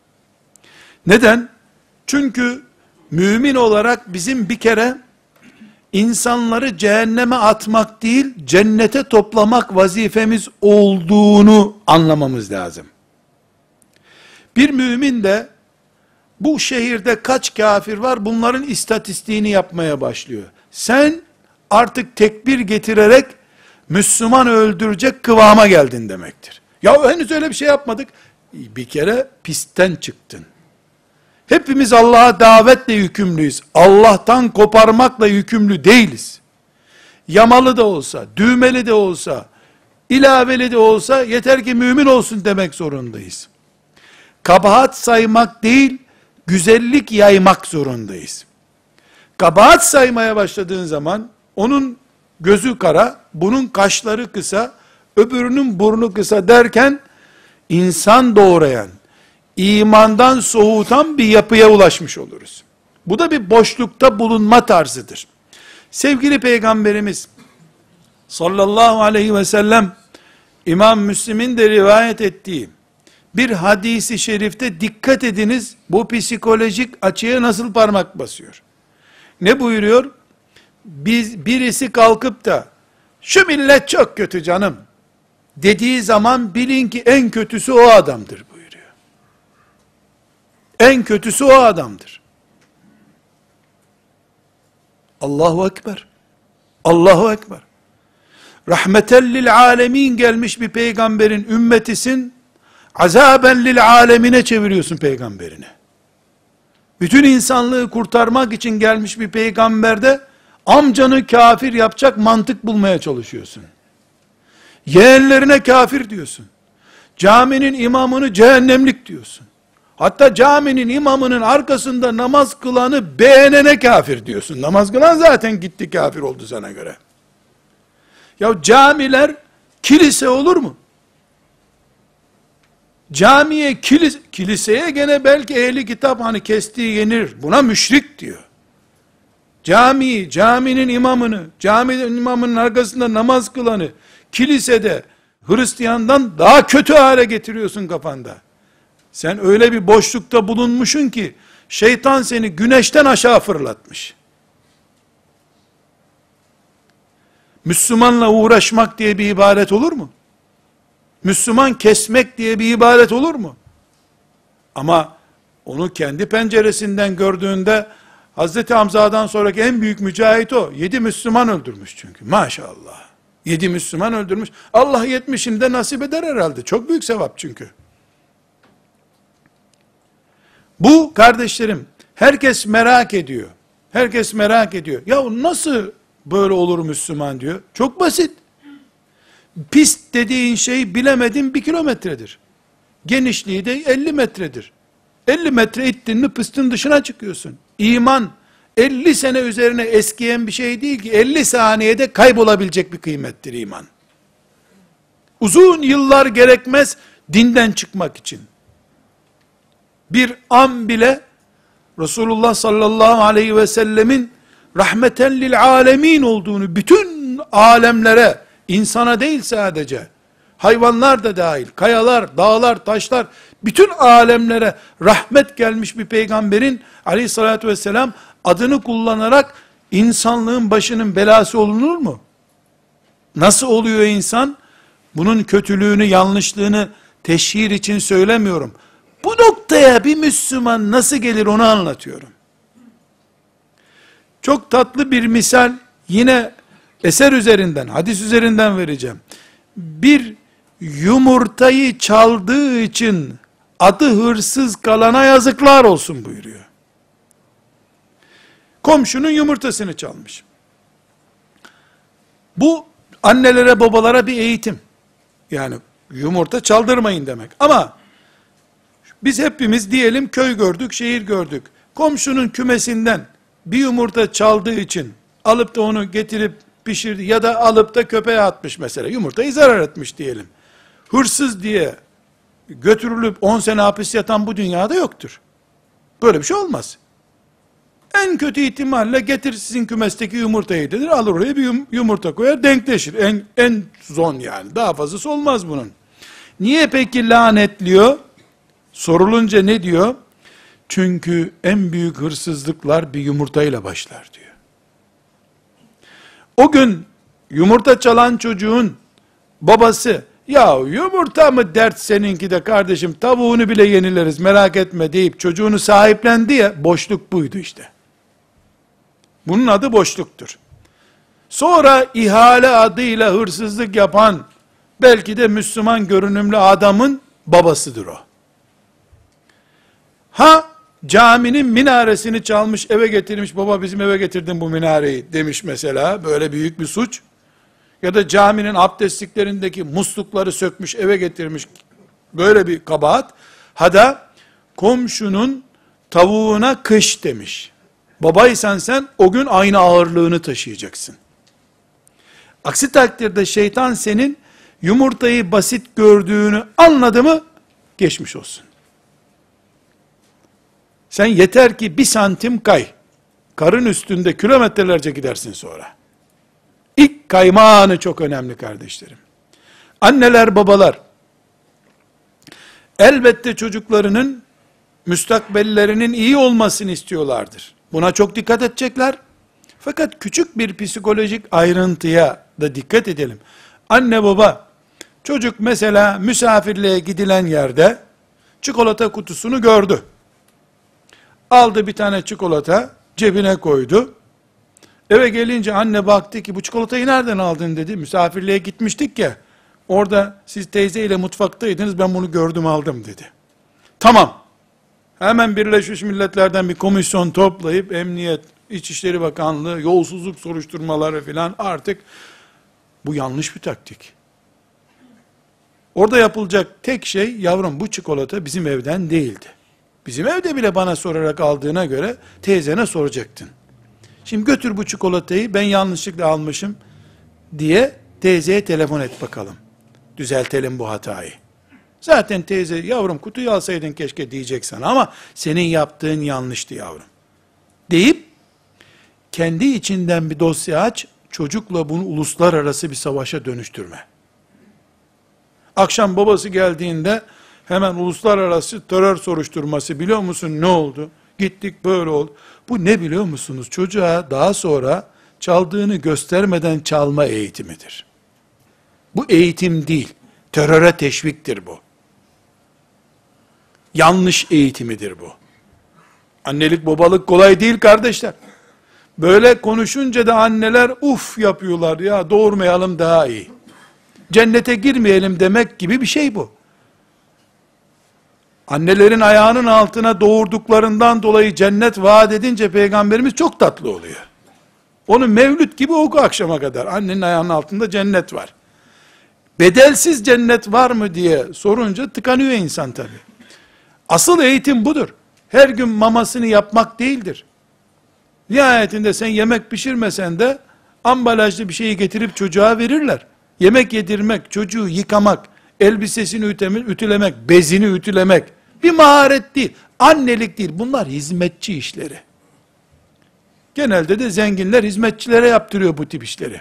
Neden? Çünkü mümin olarak bizim bir kere insanları cehenneme atmak değil, cennete toplamak vazifemiz olduğunu anlamamız lazım. Bir mümin de bu şehirde kaç kafir var, bunların istatistiğini yapmaya başlıyor. Sen artık tekbir getirerek Müslüman öldürecek kıvama geldin demektir. Ya henüz öyle bir şey yapmadık. Bir kere pistten çıktın. Hepimiz Allah'a davetle yükümlüyüz. Allah'tan koparmakla yükümlü değiliz. Yamalı da olsa, düğmeli de olsa, ilaveli de olsa yeter ki mümin olsun demek zorundayız. Kabahat saymak değil, güzellik yaymak zorundayız. Kabahat saymaya başladığın zaman, onun gözü kara, bunun kaşları kısa, öbürünün burnu kısa derken, insan doğrayan, imandan soğutan bir yapıya ulaşmış oluruz. Bu da bir boşlukta bulunma tarzıdır. Sevgili Peygamberimiz, sallallahu aleyhi ve sellem, İmam Müslim'in de rivayet ettiği, bir hadisi şerifte dikkat ediniz, bu psikolojik açıya nasıl parmak basıyor. Ne buyuruyor? Birisi kalkıp da, şu millet çok kötü canım, dediği zaman bilin ki en kötüsü o adamdır buyuruyor. En kötüsü o adamdır. Allahu Ekber. Allahu Ekber. Rahmeten lil alemin gelmiş bir peygamberin ümmetisin, azaben lil alemine çeviriyorsun peygamberini. Bütün insanlığı kurtarmak için gelmiş bir peygamberde, amcanı kafir yapacak mantık bulmaya çalışıyorsun. Yeğenlerine kafir diyorsun. Caminin imamını cehennemlik diyorsun. Hatta caminin imamının arkasında namaz kılanı beğenene kafir diyorsun. Namaz kılan zaten gitti kafir oldu sana göre. Ya camiler kilise olur mu? Camiye, kiliseye gene belki ehli kitap hani kestiği yenir. Buna müşrik diyor. Caminin imamının arkasında namaz kılanı, kilisede Hristiyandan daha kötü hale getiriyorsun kafanda. Sen öyle bir boşlukta bulunmuşsun ki, şeytan seni güneşten aşağı fırlatmış. Müslümanla uğraşmak diye bir ibadet olur mu? Müslüman kesmek diye bir ibadet olur mu? Ama onu kendi penceresinden gördüğünde, Hazreti Hamza'dan sonraki en büyük mücahit o. 7 Müslüman öldürmüş çünkü. Maşallah. 7 Müslüman öldürmüş. Allah 70'ini de nasip eder herhalde. Çok büyük sevap çünkü. Bu kardeşlerim, herkes merak ediyor. Herkes merak ediyor. Ya nasıl böyle olur Müslüman diyor. Çok basit. Pist dediğin şey bilemedin 1 kilometredir. Genişliği de 50 metredir. 50 metre ittin mi pistın dışına çıkıyorsun. İman 50 sene üzerine eskiyen bir şey değil ki, 50 saniyede kaybolabilecek bir kıymettir iman. Uzun yıllar gerekmez dinden çıkmak için. Bir an bile Resulullah sallallahu aleyhi ve sellemin rahmeten lil alemin olduğunu, bütün alemlere, insana değil sadece, hayvanlar da dahil, kayalar, dağlar, taşlar, bütün alemlere rahmet gelmiş bir peygamberin aleyhissalatü vesselam adını kullanarak insanlığın başının belası olunur mu? Nasıl oluyor insan? Bunun kötülüğünü, yanlışlığını teşhir için söylemiyorum. Bu noktaya bir Müslüman nasıl gelir onu anlatıyorum. Çok tatlı bir misal yine eser üzerinden, hadis üzerinden vereceğim. Bir yumurtayı çaldığı için adı hırsız kalana yazıklar olsun buyuruyor. Komşunun yumurtasını çalmış. Bu annelere babalara bir eğitim. Yani yumurta çaldırmayın demek. Ama biz hepimiz diyelim köy gördük, şehir gördük. Komşunun kümesinden bir yumurta çaldığı için alıp da onu getirip pişirdi ya da alıp da köpeğe atmış mesela. Yumurtayı zarar etmiş diyelim. Hırsız diye götürülüp 10 sene hapis yatan bu dünyada yoktur. Böyle bir şey olmaz. En kötü ihtimalle getir sizin kümesteki yumurtayı dedir, alır oraya bir yumurta koyar, denkleşir. En son yani. Daha fazlası olmaz bunun. Niye peki lanetliyor? Sorulunca ne diyor? Çünkü en büyük hırsızlıklar bir yumurtayla başlar diyor. O gün yumurta çalan çocuğun babası, ya yumurta mı dert seninki de kardeşim, tavuğunu bile yenileriz merak etme deyip çocuğunu sahiplendi ya, boşluk buydu işte. Bunun adı boşluktur. Sonra ihale adıyla hırsızlık yapan, belki de Müslüman görünümlü adamın babasıdır o. Ha, caminin minaresini çalmış, eve getirmiş, baba bizim eve getirdin bu minareyi demiş mesela, böyle büyük bir suç. Ya da caminin abdestliklerindeki muslukları sökmüş, eve getirmiş, böyle bir kabahat. Ha da komşunun tavuğuna kış demiş. Babaysan sen o gün aynı ağırlığını taşıyacaksın. Aksi takdirde şeytan senin yumurtayı basit gördüğünü anladı mı, geçmiş olsun. Sen yeter ki 1 santim kay. Karın üstünde kilometrelerce gidersin sonra. İlk kayma anı çok önemli kardeşlerim. Anneler, babalar, elbette çocuklarının müstakbellerinin iyi olmasını istiyorlardır. Buna çok dikkat edecekler. Fakat küçük bir psikolojik ayrıntıya da dikkat edelim. Anne baba, çocuk mesela misafirliğe gidilen yerde çikolata kutusunu gördü. Aldı bir tane çikolata, cebine koydu. Eve gelince anne baktı ki bu çikolatayı nereden aldın dedi. Misafirliğe gitmiştik ya, orada siz teyzeyle mutfaktaydınız, ben bunu gördüm aldım dedi. Tamam. Hemen Birleşmiş Milletler'den bir komisyon toplayıp Emniyet, İçişleri Bakanlığı, yolsuzluk soruşturmaları filan, artık bu yanlış bir taktik. Orada yapılacak tek şey, yavrum bu çikolata bizim evden değildi. Bizim evde bile bana sorarak aldığına göre teyzene soracaktın. Şimdi götür bu çikolatayı, ben yanlışlıkla almışım diye teyzeye telefon et bakalım. Düzeltelim bu hatayı. Zaten teyze, yavrum kutuyu alsaydın keşke diyecek sana, ama senin yaptığın yanlıştı yavrum deyip, kendi içinden bir dosya aç, çocukla bunu uluslararası bir savaşa dönüştürme. Akşam babası geldiğinde, hemen uluslararası terör soruşturması, biliyor musun ne oldu? Gittik böyle oldu. Bu ne biliyor musunuz? Çocuğa daha sonra çaldığını göstermeden çalma eğitimidir. Bu eğitim değil, teröre teşviktir bu. Yanlış eğitimidir bu. Annelik babalık kolay değil kardeşler. Böyle konuşunca da anneler uf yapıyorlar, ya doğurmayalım daha iyi. Cennete girmeyelim demek gibi bir şey bu. Annelerin ayağının altına doğurduklarından dolayı cennet vaat edince Peygamberimiz çok tatlı oluyor. Onu mevlüt gibi oku akşama kadar. Annenin ayağının altında cennet var. Bedelsiz cennet var mı diye sorunca tıkanıyor insan tabi. Asıl eğitim budur. Her gün mamasını yapmak değildir. Nihayetinde sen yemek pişirmesen de ambalajlı bir şeyi getirip çocuğa verirler. Yemek yedirmek, çocuğu yıkamak, elbisesini ütülemek, bezini ütülemek bir maharet değil, annelik değil. Bunlar hizmetçi işleri. Genelde de zenginler hizmetçilere yaptırıyor bu tip işleri.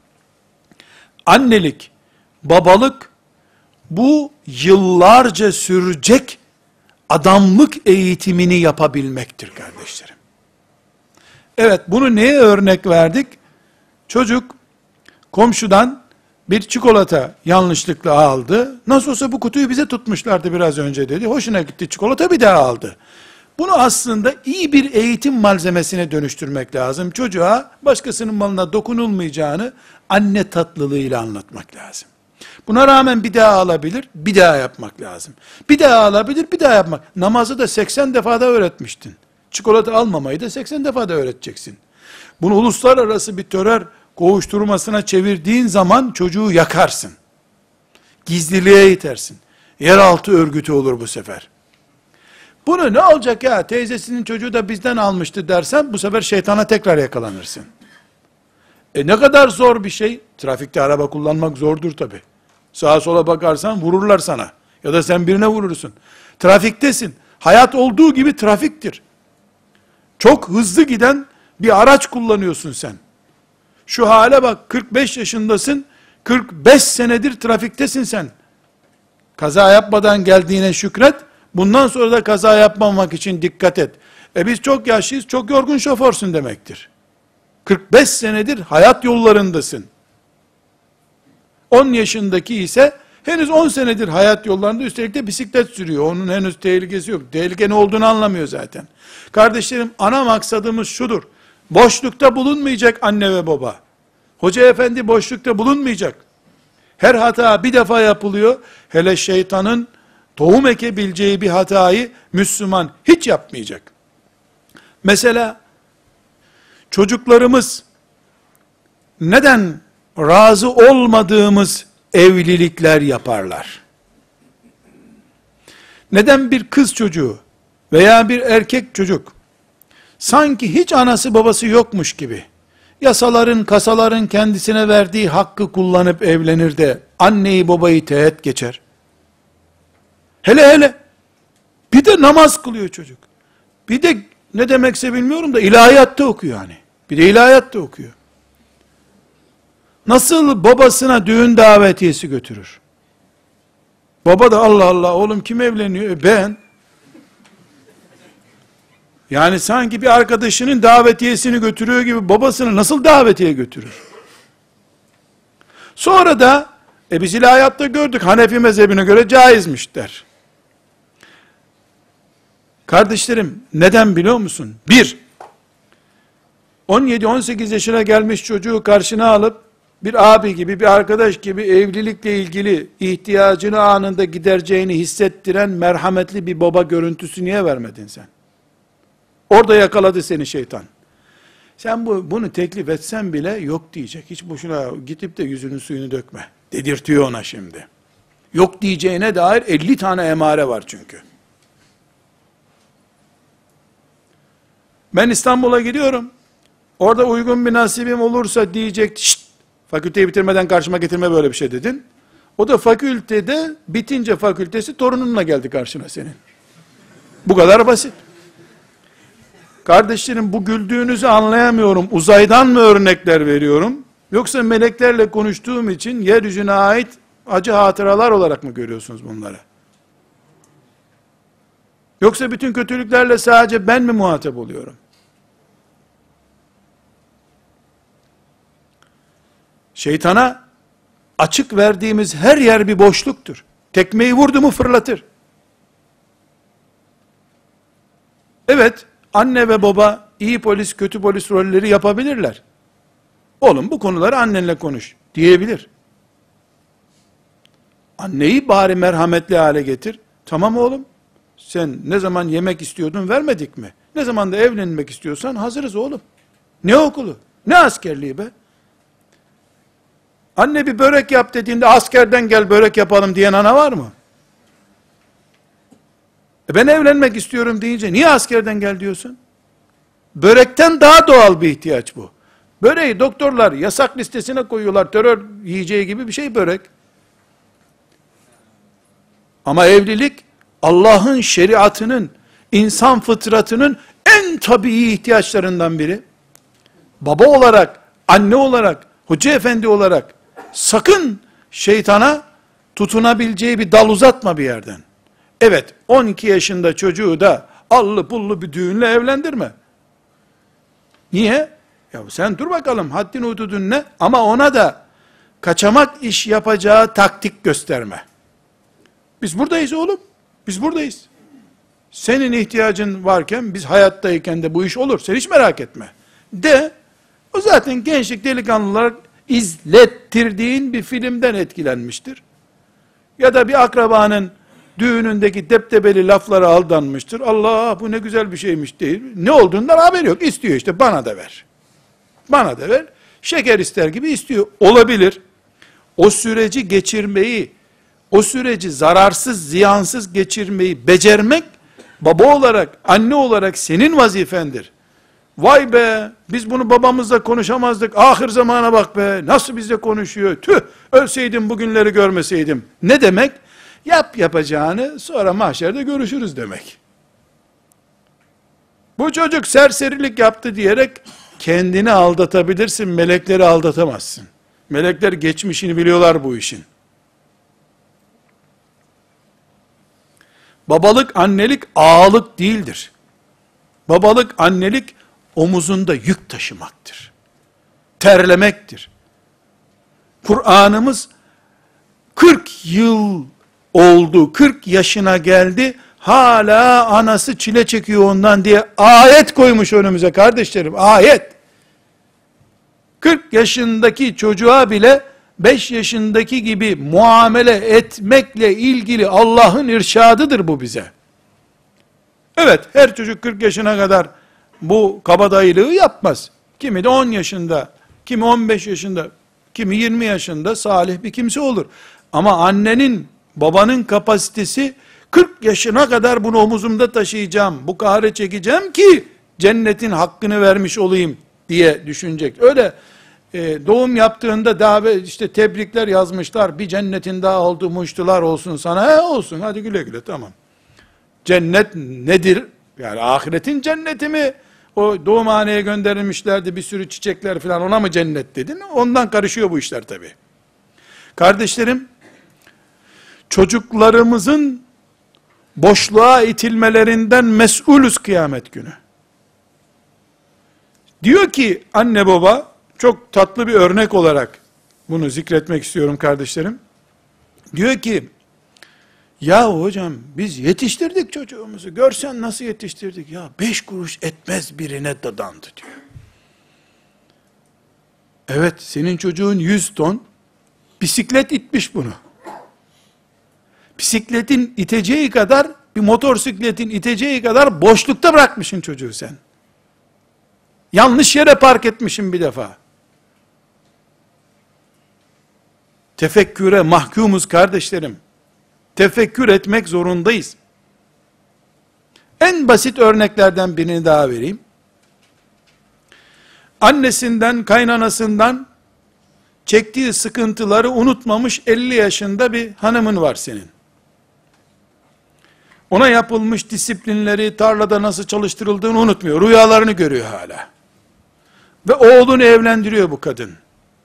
Annelik, babalık, bu yıllarca sürecek adamlık eğitimini yapabilmektir kardeşlerim. Evet, bunu neye örnek verdik? Çocuk komşudan bir çikolata yanlışlıkla aldı. Nasıl olsa bu kutuyu bize tutmuşlardı biraz önce dedi. Hoşuna gitti, çikolata bir daha aldı. Bunu aslında iyi bir eğitim malzemesine dönüştürmek lazım. Çocuğa başkasının malına dokunulmayacağını anne tatlılığıyla anlatmak lazım. Buna rağmen bir daha alabilir, bir daha yapmak lazım. Bir daha alabilir, bir daha yapmak. Namazı da 80 defada öğretmiştin. Çikolata almamayı da 80 defada öğreteceksin. Bunu uluslararası bir terör kovuşturmasına çevirdiğin zaman çocuğu yakarsın. Gizliliğe itersin. Yeraltı örgütü olur bu sefer. Bunu ne olacak ya, teyzesinin çocuğu da bizden almıştı dersen, bu sefer şeytana tekrar yakalanırsın. Ne kadar zor bir şey. Trafikte araba kullanmak zordur tabi. Sağa sola bakarsan vururlar sana. Ya da sen birine vurursun. Trafiktesin. Hayat olduğu gibi trafiktir. Çok hızlı giden bir araç kullanıyorsun sen. Şu hale bak, 45 yaşındasın, 45 senedir trafiktesin sen. Kaza yapmadan geldiğine şükret, Bundan sonra da kaza yapmamak için dikkat et. Biz çok yaşlıyız, çok yorgun şoförsün demektir. 45 senedir hayat yollarındasın. 10 yaşındaki ise henüz 10 senedir hayat yollarında, üstelik de bisiklet sürüyor. Onun henüz tehlikesi yok. Tehlike ne olduğunu anlamıyor zaten. Kardeşlerim, ana maksadımız şudur. Boşlukta bulunmayacak anne ve baba. Hoca efendi boşlukta bulunmayacak. Her hata bir defa yapılıyor. Hele şeytanın tohum ekebileceği bir hatayı Müslüman hiç yapmayacak. Mesela çocuklarımız neden razı olmadığımız evlilikler yaparlar? Neden bir kız çocuğu veya bir erkek çocuk sanki hiç anası babası yokmuş gibi yasaların, kasaların kendisine verdiği hakkı kullanıp evlenir de anneyi babayı teğet geçer? Hele bir de namaz kılıyor çocuk. Bir de ne demekse bilmiyorum da ilahiyatta okuyor yani. Bir de ilahiyatta okuyor. Nasıl babasına düğün davetiyesi götürür? Baba da Allah Allah, oğlum kim evleniyor? Ben. Yani sanki bir arkadaşının davetiyesini götürüyor gibi babasını nasıl davetiye götürür? Sonra da biz ilahiyatta gördük, Hanefi mezhebine göre caizmiş der. Kardeşlerim, neden biliyor musun? 1, 17-18 yaşına gelmiş çocuğu karşına alıp bir abi gibi, bir arkadaş gibi evlilikle ilgili ihtiyacını anında gidereceğini hissettiren merhametli bir baba görüntüsü niye vermedin sen? Orada yakaladı seni şeytan. Sen bunu teklif etsen bile yok diyecek. Hiç boşuna gidip de yüzünün suyunu dökme dedirtiyor ona şimdi. Yok diyeceğine dair 50 tane emare var çünkü. Ben İstanbul'a gidiyorum. Orada uygun bir nasibim olursa diyecek, şşt, fakülteyi bitirmeden karşıma getirme böyle bir şey dedin. O da fakültede bitince fakültesi torununla geldi karşına senin. Bu kadar basit. Kardeşlerim, bu güldüğünüzü anlayamıyorum. Uzaydan mı örnekler veriyorum? Yoksa meleklerle konuştuğum için yeryüzüne ait acı hatıralar olarak mı görüyorsunuz bunları? Yoksa bütün kötülüklerle sadece ben mi muhatap oluyorum? Şeytana açık verdiğimiz her yer bir boşluktur. Tekmeyi vurdu mu fırlatır. Evet, anne ve baba iyi polis, kötü polis rolleri yapabilirler. Oğlum bu konuları annenle konuş diyebilir. Anneyi bari merhametli hale getir. Tamam oğlum, sen ne zaman yemek istiyordun vermedik mi? Ne zaman da evlenmek istiyorsan hazırız oğlum. Ne okulu, ne askerliği be? Anne bir börek yap dediğinde askerden gel börek yapalım diyen ana var mı? Ben evlenmek istiyorum deyince niye askerden gel diyorsun? Börekten daha doğal bir ihtiyaç bu. Böreği doktorlar yasak listesine koyuyorlar, terör yiyeceği gibi bir şey börek. Ama evlilik Allah'ın şeriatının, insan fıtratının en tabii ihtiyaçlarından biri. Baba olarak, anne olarak, hoca efendi olarak sakın şeytana tutunabileceği bir dal uzatma bir yerden. Evet, 12 yaşında çocuğu da allı pullu bir düğünle evlendirme. Niye? Ya sen dur bakalım, haddin hududun ne? Ama ona da kaçamak iş yapacağı taktik gösterme. Biz buradayız oğlum. Biz buradayız. Senin ihtiyacın varken, biz hayattayken de bu iş olur. Sen hiç merak etme. O zaten gençlik delikanlılar izlettirdiğin bir filmden etkilenmiştir. Ya da bir akrabanın düğünündeki deptebeli laflara aldanmıştır. Allah bu ne güzel bir şeymiş değil. Ne olduğundan haberi yok. İstiyor işte, bana da ver. Bana da ver. Şeker ister gibi istiyor. Olabilir. O süreci geçirmeyi, o süreci zararsız, ziyansız geçirmeyi becermek, baba olarak, anne olarak senin vazifendir. Vay be, biz bunu babamızla konuşamazdık, ahir zamana bak be, nasıl bizle konuşuyor, tüh, ölseydim bugünleri görmeseydim. Ne demek? Yap yapacağını, sonra mahşerde görüşürüz demek. Bu çocuk serserilik yaptı diyerek, kendini aldatabilirsin, melekleri aldatamazsın. Melekler geçmişini biliyorlar bu işin. Babalık, annelik ağalık değildir. Babalık, annelik omuzunda yük taşımaktır. Terlemektir. Kur'an'ımız 40 yıl oldu, 40 yaşına geldi, hala anası çile çekiyor ondan diye ayet koymuş önümüze kardeşlerim, ayet. 40 yaşındaki çocuğa bile 5 yaşındaki gibi muamele etmekle ilgili Allah'ın irşadıdır bu bize. Evet, her çocuk 40 yaşına kadar bu kabadayılığı yapmaz. Kimi de 10 yaşında, kimi 15 yaşında, kimi 20 yaşında salih bir kimse olur. Ama annenin, babanın kapasitesi 40 yaşına kadar bunu omuzumda taşıyacağım, bu kahre çekeceğim ki cennetin hakkını vermiş olayım diye düşünecek. Öyle doğum yaptığında daha işte tebrikler yazmışlar, bir cennetin daha oldu, muştular olsun sana. Olsun, hadi güle güle, tamam. Cennet nedir? Yani ahiretin cenneti mi? O doğumhaneye gönderilmişlerdi, bir sürü çiçekler falan, ona mı cennet dedin? Ondan karışıyor bu işler tabi. Kardeşlerim, çocuklarımızın boşluğa itilmelerinden mesulüz kıyamet günü. Diyor ki anne baba, çok tatlı bir örnek olarak bunu zikretmek istiyorum kardeşlerim. Diyor ki, ya hocam biz yetiştirdik çocuğumuzu, görsen nasıl yetiştirdik ya, 5 kuruş etmez birine dadandı diyor. Evet, senin çocuğun 100 ton, bisiklet itmiş bunu. Bisikletin iteceği kadar, bir motosikletin iteceği kadar boşlukta bırakmışsın çocuğu sen. Yanlış yere park etmişsin bir defa. Tefekküre mahkumuz kardeşlerim. Tefekkür etmek zorundayız. En basit örneklerden birini daha vereyim. Annesinden, kaynanasından çektiği sıkıntıları unutmamış 50 yaşında bir hanımın var senin. Ona yapılmış disiplinleri, tarlada nasıl çalıştırıldığını unutmuyor. Rüyalarını görüyor hala. Ve oğlunu evlendiriyor bu kadın.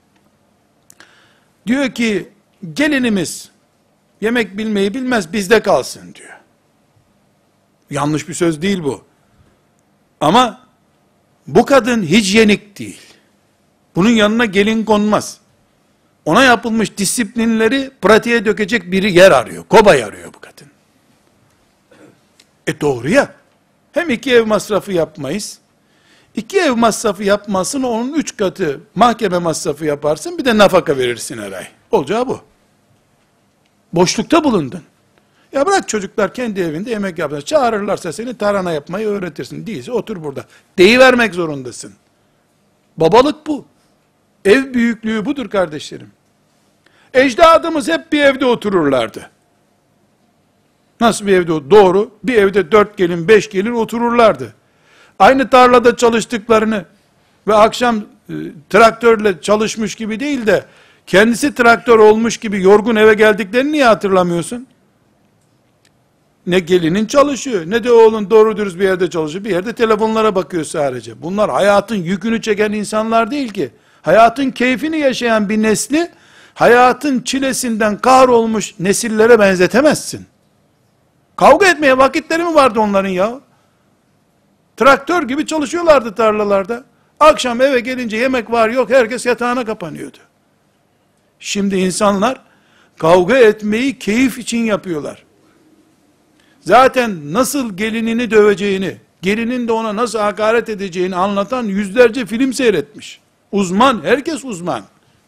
Diyor ki, gelinimiz yemek bilmeyi bilmez, bizde kalsın diyor. Yanlış bir söz değil bu. Ama bu kadın hijyenik değil. Bunun yanına gelin konmaz. Ona yapılmış disiplinleri pratiğe dökecek biri yer arıyor. Kobay arıyor bu kadın. Doğru ya. Hem 2 ev masrafı yapmayız. 2 ev masrafı yapmasın, onun 3 katı mahkeme masrafı yaparsın, bir de nafaka verirsin her ay. Olacağı bu. Boşlukta bulundun. Ya bırak çocuklar kendi evinde yemek yapsın. Çağırırlarsa seni tarhana yapmayı öğretirsin. Değilse otur burada. Deyivermek zorundasın. Babalık bu. Ev büyüklüğü budur kardeşlerim. Ecdadımız hep bir evde otururlardı. Nasıl bir evde? Doğru. Bir evde 4 gelin, 5 gelin otururlardı. Aynı tarlada çalıştıklarını ve akşam traktörle çalışmış gibi değil de kendisi traktör olmuş gibi yorgun eve geldiklerini niye hatırlamıyorsun? Ne gelinin çalışıyor, ne de oğlun doğru dürüst bir yerde çalışıyor. Bir yerde telefonlara bakıyor sadece. Bunlar hayatın yükünü çeken insanlar değil ki. Hayatın keyfini yaşayan bir nesli, hayatın çilesinden kahrolmuş nesillere benzetemezsin. Kavga etmeye vakitleri mi vardı onların ya? Traktör gibi çalışıyorlardı tarlalarda. Akşam eve gelince yemek var yok, herkes yatağına kapanıyordu. Şimdi insanlar kavga etmeyi keyif için yapıyorlar. Zaten nasıl gelinini döveceğini, gelinin de ona nasıl hakaret edeceğini anlatan yüzlerce film seyretmiş. Uzman, herkes uzman.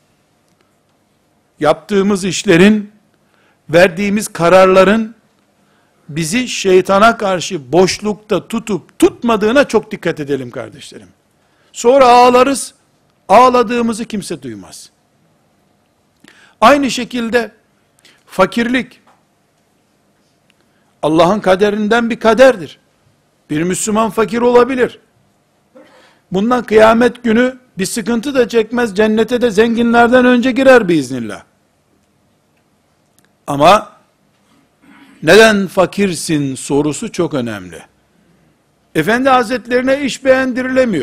Yaptığımız işlerin, verdiğimiz kararların bizi şeytana karşı boşlukta tutup tutmadığına çok dikkat edelim kardeşlerim. Sonra ağlarız, ağladığımızı kimse duymaz. Aynı şekilde fakirlik, Allah'ın kaderinden bir kaderdir. Bir Müslüman fakir olabilir. Bundan kıyamet günü bir sıkıntı da çekmez, cennete de zenginlerden önce girer biiznillah. Ama neden fakirsin sorusu çok önemli. Efendi Hazretlerine iş beğendirilemiyor.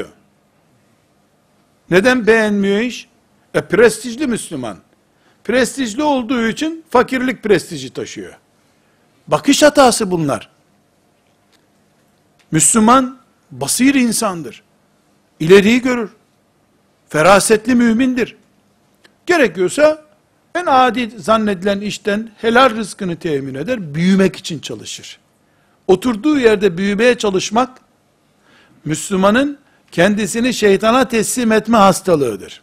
Neden beğenmiyor iş? Prestijli Müslüman. Prestijli olduğu için fakirlik prestiji taşıyor. Bakış hatası bunlar. Müslüman basir insandır. İleriyi görür. Ferasetli mümindir. Gerekiyorsa en adi zannedilen işten helal rızkını temin eder, büyümek için çalışır. Oturduğu yerde büyümeye çalışmak, Müslümanın kendisini şeytana teslim etme hastalığıdır.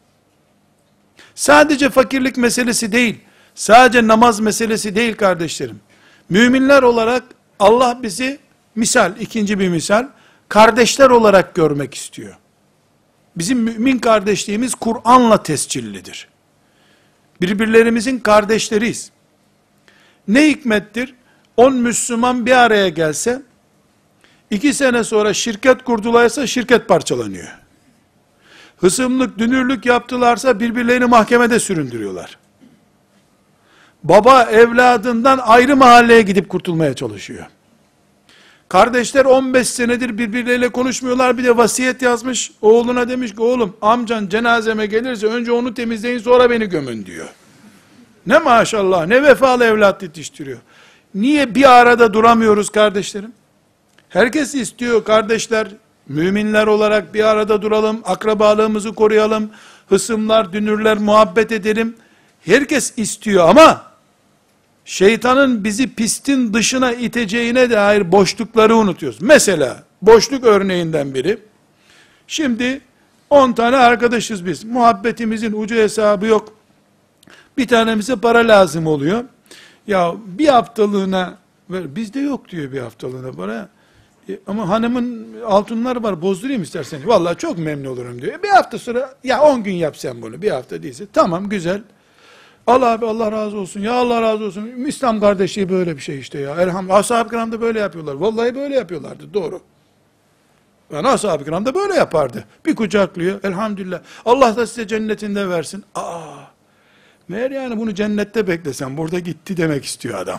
Sadece fakirlik meselesi değil, sadece namaz meselesi değil kardeşlerim. Müminler olarak Allah bizi, ikinci bir misal, kardeşler olarak görmek istiyor. Bizim mümin kardeşliğimiz Kur'an'la tescillidir. Birbirlerimizin kardeşleriyiz. Ne hikmettir? 10 Müslüman bir araya gelse, 2 sene sonra şirket kurdularsa şirket parçalanıyor. Hısımlık, dünürlük yaptılarsa birbirlerini mahkemede süründürüyorlar. Baba evladından ayrı mahalleye gidip kurtulmaya çalışıyor. Kardeşler 15 senedir birbirleriyle konuşmuyorlar, bir de vasiyet yazmış, oğluna demiş ki oğlum amcan cenazeme gelirse önce onu temizleyin sonra beni gömün diyor. Ne maşallah, ne vefalı evlat yetiştiriyor. Niye bir arada duramıyoruz kardeşlerim? Herkes istiyor kardeşler, müminler olarak bir arada duralım, akrabalığımızı koruyalım, hısımlar, dünürler muhabbet edelim. Herkes istiyor ama şeytanın bizi pistin dışına iteceğine dair boşlukları unutuyoruz. Mesela boşluk örneğinden biri. Şimdi 10 tane arkadaşız biz. Muhabbetimizin ucu hesabı yok. Bir tanemize para lazım oluyor. Ya bir haftalığına ver. Bizde yok diyor bir haftalığına para. Ama hanımın altınları var, bozdurayım istersen. Vallahi çok memnun olurum diyor. Bir hafta sonra, ya 10 gün yap sen bunu, bir hafta değilse. Tamam, güzel. Allah abi, Allah razı olsun. Ya Allah razı olsun. İslam kardeşliği böyle bir şey işte ya. Elhamdülillah. Ashab-ı kiram da böyle yapıyorlar. Vallahi böyle yapıyorlardı. Doğru. Yani ashab-ı kiram da böyle yapardı. Bir kucaklıyor. Elhamdülillah. Allah da size cennetinde versin. Meğer yani bunu cennette beklesen, burada gitti demek istiyor adam.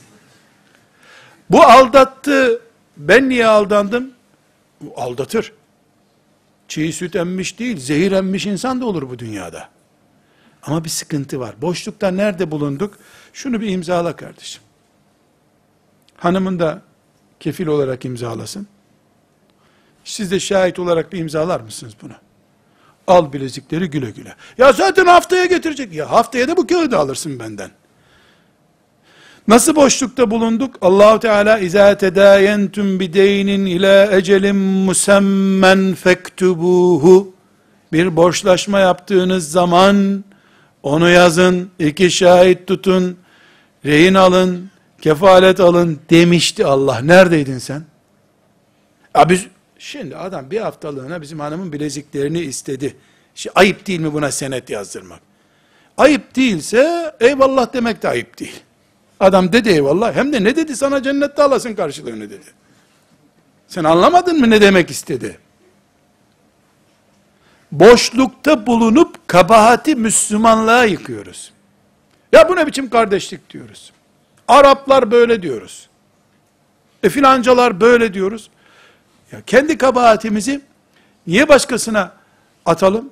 Bu aldattı. Ben niye aldandım? Bu aldatır. Çiğ süt emmiş değil, zehir emmiş insan da olur bu dünyada. Ama bir sıkıntı var. Boşlukta nerede bulunduk? Şunu bir imzala kardeşim. Hanımın da kefil olarak imzalasın. Siz de şahit olarak bir imzalar mısınız bunu? Al bilezikleri güle güle. Ya zaten haftaya getirecek. Ya haftaya da bu kağıdı alırsın benden. Nasıl boşlukta bulunduk? Allahu Teala izâ tedâyentum bideynin ilâ ecelin musemmen fektubuhu. Bir borçlaşma yaptığınız zaman onu yazın, 2 şahit tutun, rehin alın, kefalet alın demişti Allah. Neredeydin sen? Şimdi adam bir haftalığına bizim hanımın bileziklerini istedi. Ayıp değil mi buna senet yazdırmak? Ayıp değilse eyvallah demek de ayıp değil. Adam dedi eyvallah, hem de ne dedi, sana cennette alasın karşılığını dedi. Sen anlamadın mı ne demek istedi? Boşlukta bulunup kabahati Müslümanlığa yıkıyoruz. Ya bu ne biçim kardeşlik diyoruz. Araplar böyle diyoruz. Filancalar böyle diyoruz. Ya kendi kabahatimizi niye başkasına atalım?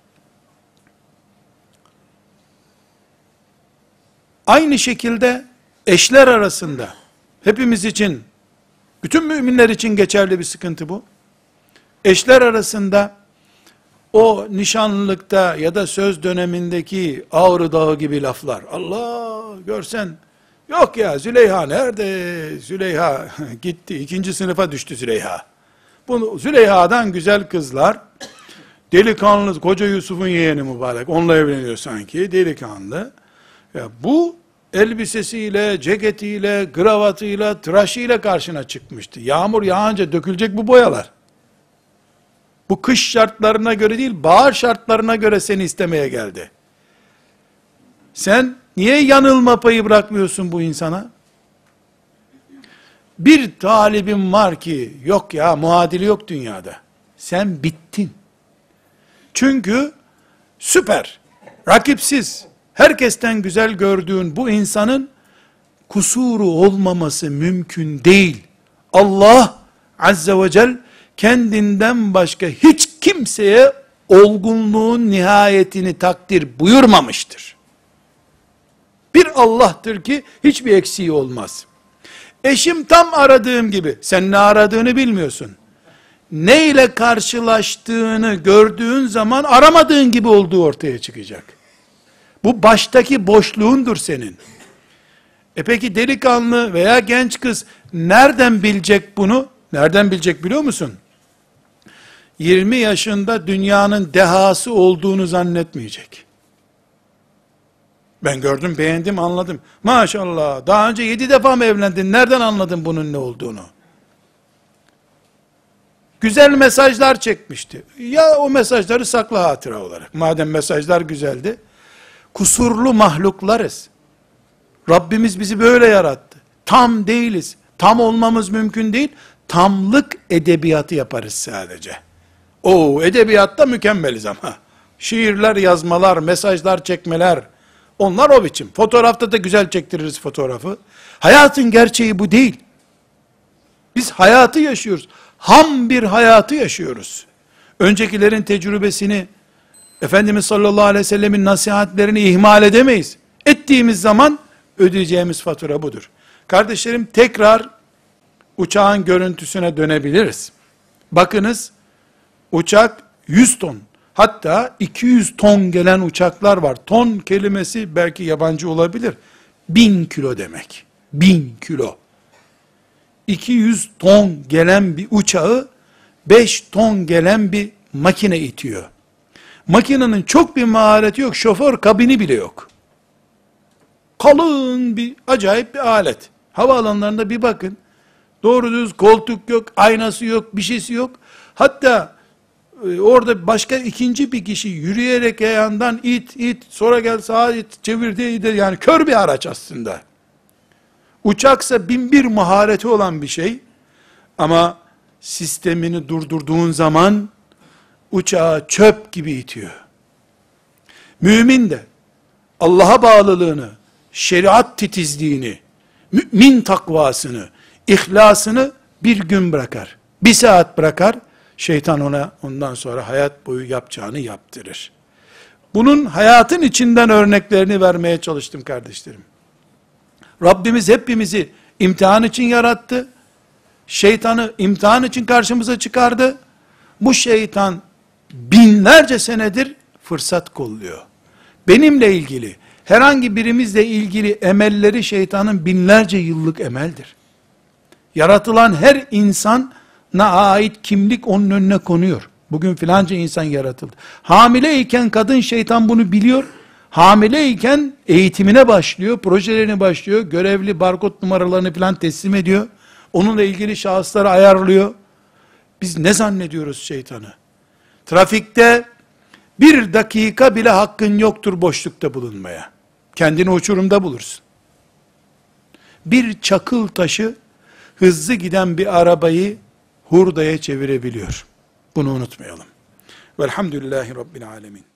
Aynı şekilde eşler arasında, hepimiz için, bütün müminler için geçerli bir sıkıntı bu. Eşler arasında, o nişanlılıkta ya da söz dönemindeki Ağrı Dağı gibi laflar, Allah görsen, yok ya Züleyha nerede? Züleyha gitti, 2. sınıfa düştü Züleyha. Bu Züleyha'dan güzel kızlar, delikanlı, koca Yusuf'un yeğeni mübarek, onunla evleniyor sanki, delikanlı. Ya bu, elbisesiyle, ceketiyle, kravatıyla, tıraşıyla karşına çıkmıştı. Yağmur yağınca dökülecek bu boyalar. Bu kış şartlarına göre değil, bahar şartlarına göre seni istemeye geldi. Sen niye yanılma payı bırakmıyorsun bu insana? Bir talibim var ki, yok ya muadili yok dünyada. Sen bittin. Çünkü süper, rakipsiz, herkesten güzel gördüğün bu insanın kusuru olmaması mümkün değil. Allah Azze ve Celle kendinden başka hiç kimseye olgunluğun nihayetini takdir buyurmamıştır. Bir Allah'tır ki hiçbir eksiği olmaz. Eşim tam aradığım gibi. Sen ne aradığını bilmiyorsun. Ne ile karşılaştığını gördüğün zaman aramadığın gibi olduğu ortaya çıkacak. Bu baştaki boşluğundur senin. Peki delikanlı veya genç kız nereden bilecek bunu? Nereden bilecek biliyor musun? 20 yaşında dünyanın dehası olduğunu zannetmeyecek. Ben gördüm, beğendim, anladım. Maşallah, daha önce 7 defa mı evlendin? Nereden anladın bunun ne olduğunu? Güzel mesajlar çekmişti. Ya o mesajları sakla hatıra olarak. Madem mesajlar güzeldi. Kusurlu mahluklarız. Rabbimiz bizi böyle yarattı. Tam değiliz. Tam olmamız mümkün değil. Tamlık edebiyatı yaparız sadece. O edebiyatta mükemmeliz ama. Şiirler yazmalar, mesajlar çekmeler, onlar o biçim. Fotoğrafta da güzel çektiririz fotoğrafı. Hayatın gerçeği bu değil. Biz hayatı yaşıyoruz. Ham bir hayatı yaşıyoruz. Öncekilerin tecrübesini, Efendimiz sallallahu aleyhi ve sellemin nasihatlerini ihmal edemeyiz. Ettiğimiz zaman ödeyeceğimiz fatura budur. Kardeşlerim, tekrar uçağın görüntüsüne dönebiliriz. Bakınız, uçak 100 ton, hatta 200 ton gelen uçaklar var. Ton kelimesi belki yabancı olabilir. 1000 kilo demek. 1000 kilo. 200 ton gelen bir uçağı 5 ton gelen bir makine itiyor. Makinenin çok bir mahareti yok. Şoför kabini bile yok. Kalın bir, acayip bir alet. Havaalanlarında bir bakın. Doğru düz koltuk yok, aynası yok, bir şeysi yok. Hatta orada başka ikinci bir kişi yürüyerek yandan it, sonra gel sağa it, çevir diye gider. Yani kör bir araç aslında. Uçaksa bin bir mahareti olan bir şey. Ama sistemini durdurduğun zaman uçağı çöp gibi itiyor. Mümin de Allah'a bağlılığını, şeriat titizliğini, mümin takvasını, ihlasını bir gün bırakar. Bir saat bırakar, şeytan ona ondan sonra hayat boyu yapacağını yaptırır. Bunun hayatın içinden örneklerini vermeye çalıştım kardeşlerim. Rabbimiz hepimizi imtihan için yarattı. Şeytanı imtihan için karşımıza çıkardı. Bu şeytan binlerce senedir fırsat kolluyor. Benimle ilgili, herhangi birimizle ilgili emelleri şeytanın binlerce yıllık emeldir. Yaratılan her insana ait kimlik onun önüne konuyor. Bugün filanca insan yaratıldı. Hamileyken kadın, şeytan bunu biliyor. Hamileyken eğitimine başlıyor, projelerine başlıyor, görevli barkod numaralarını filan teslim ediyor. Onunla ilgili şahısları ayarlıyor. Biz ne zannediyoruz şeytanı? Trafikte bir dakika bile hakkın yoktur boşlukta bulunmaya. Kendini uçurumda bulursun. Bir çakıl taşı hızlı giden bir arabayı hurdaya çevirebiliyor. Bunu unutmayalım. Velhamdülillahi Rabbil alemin.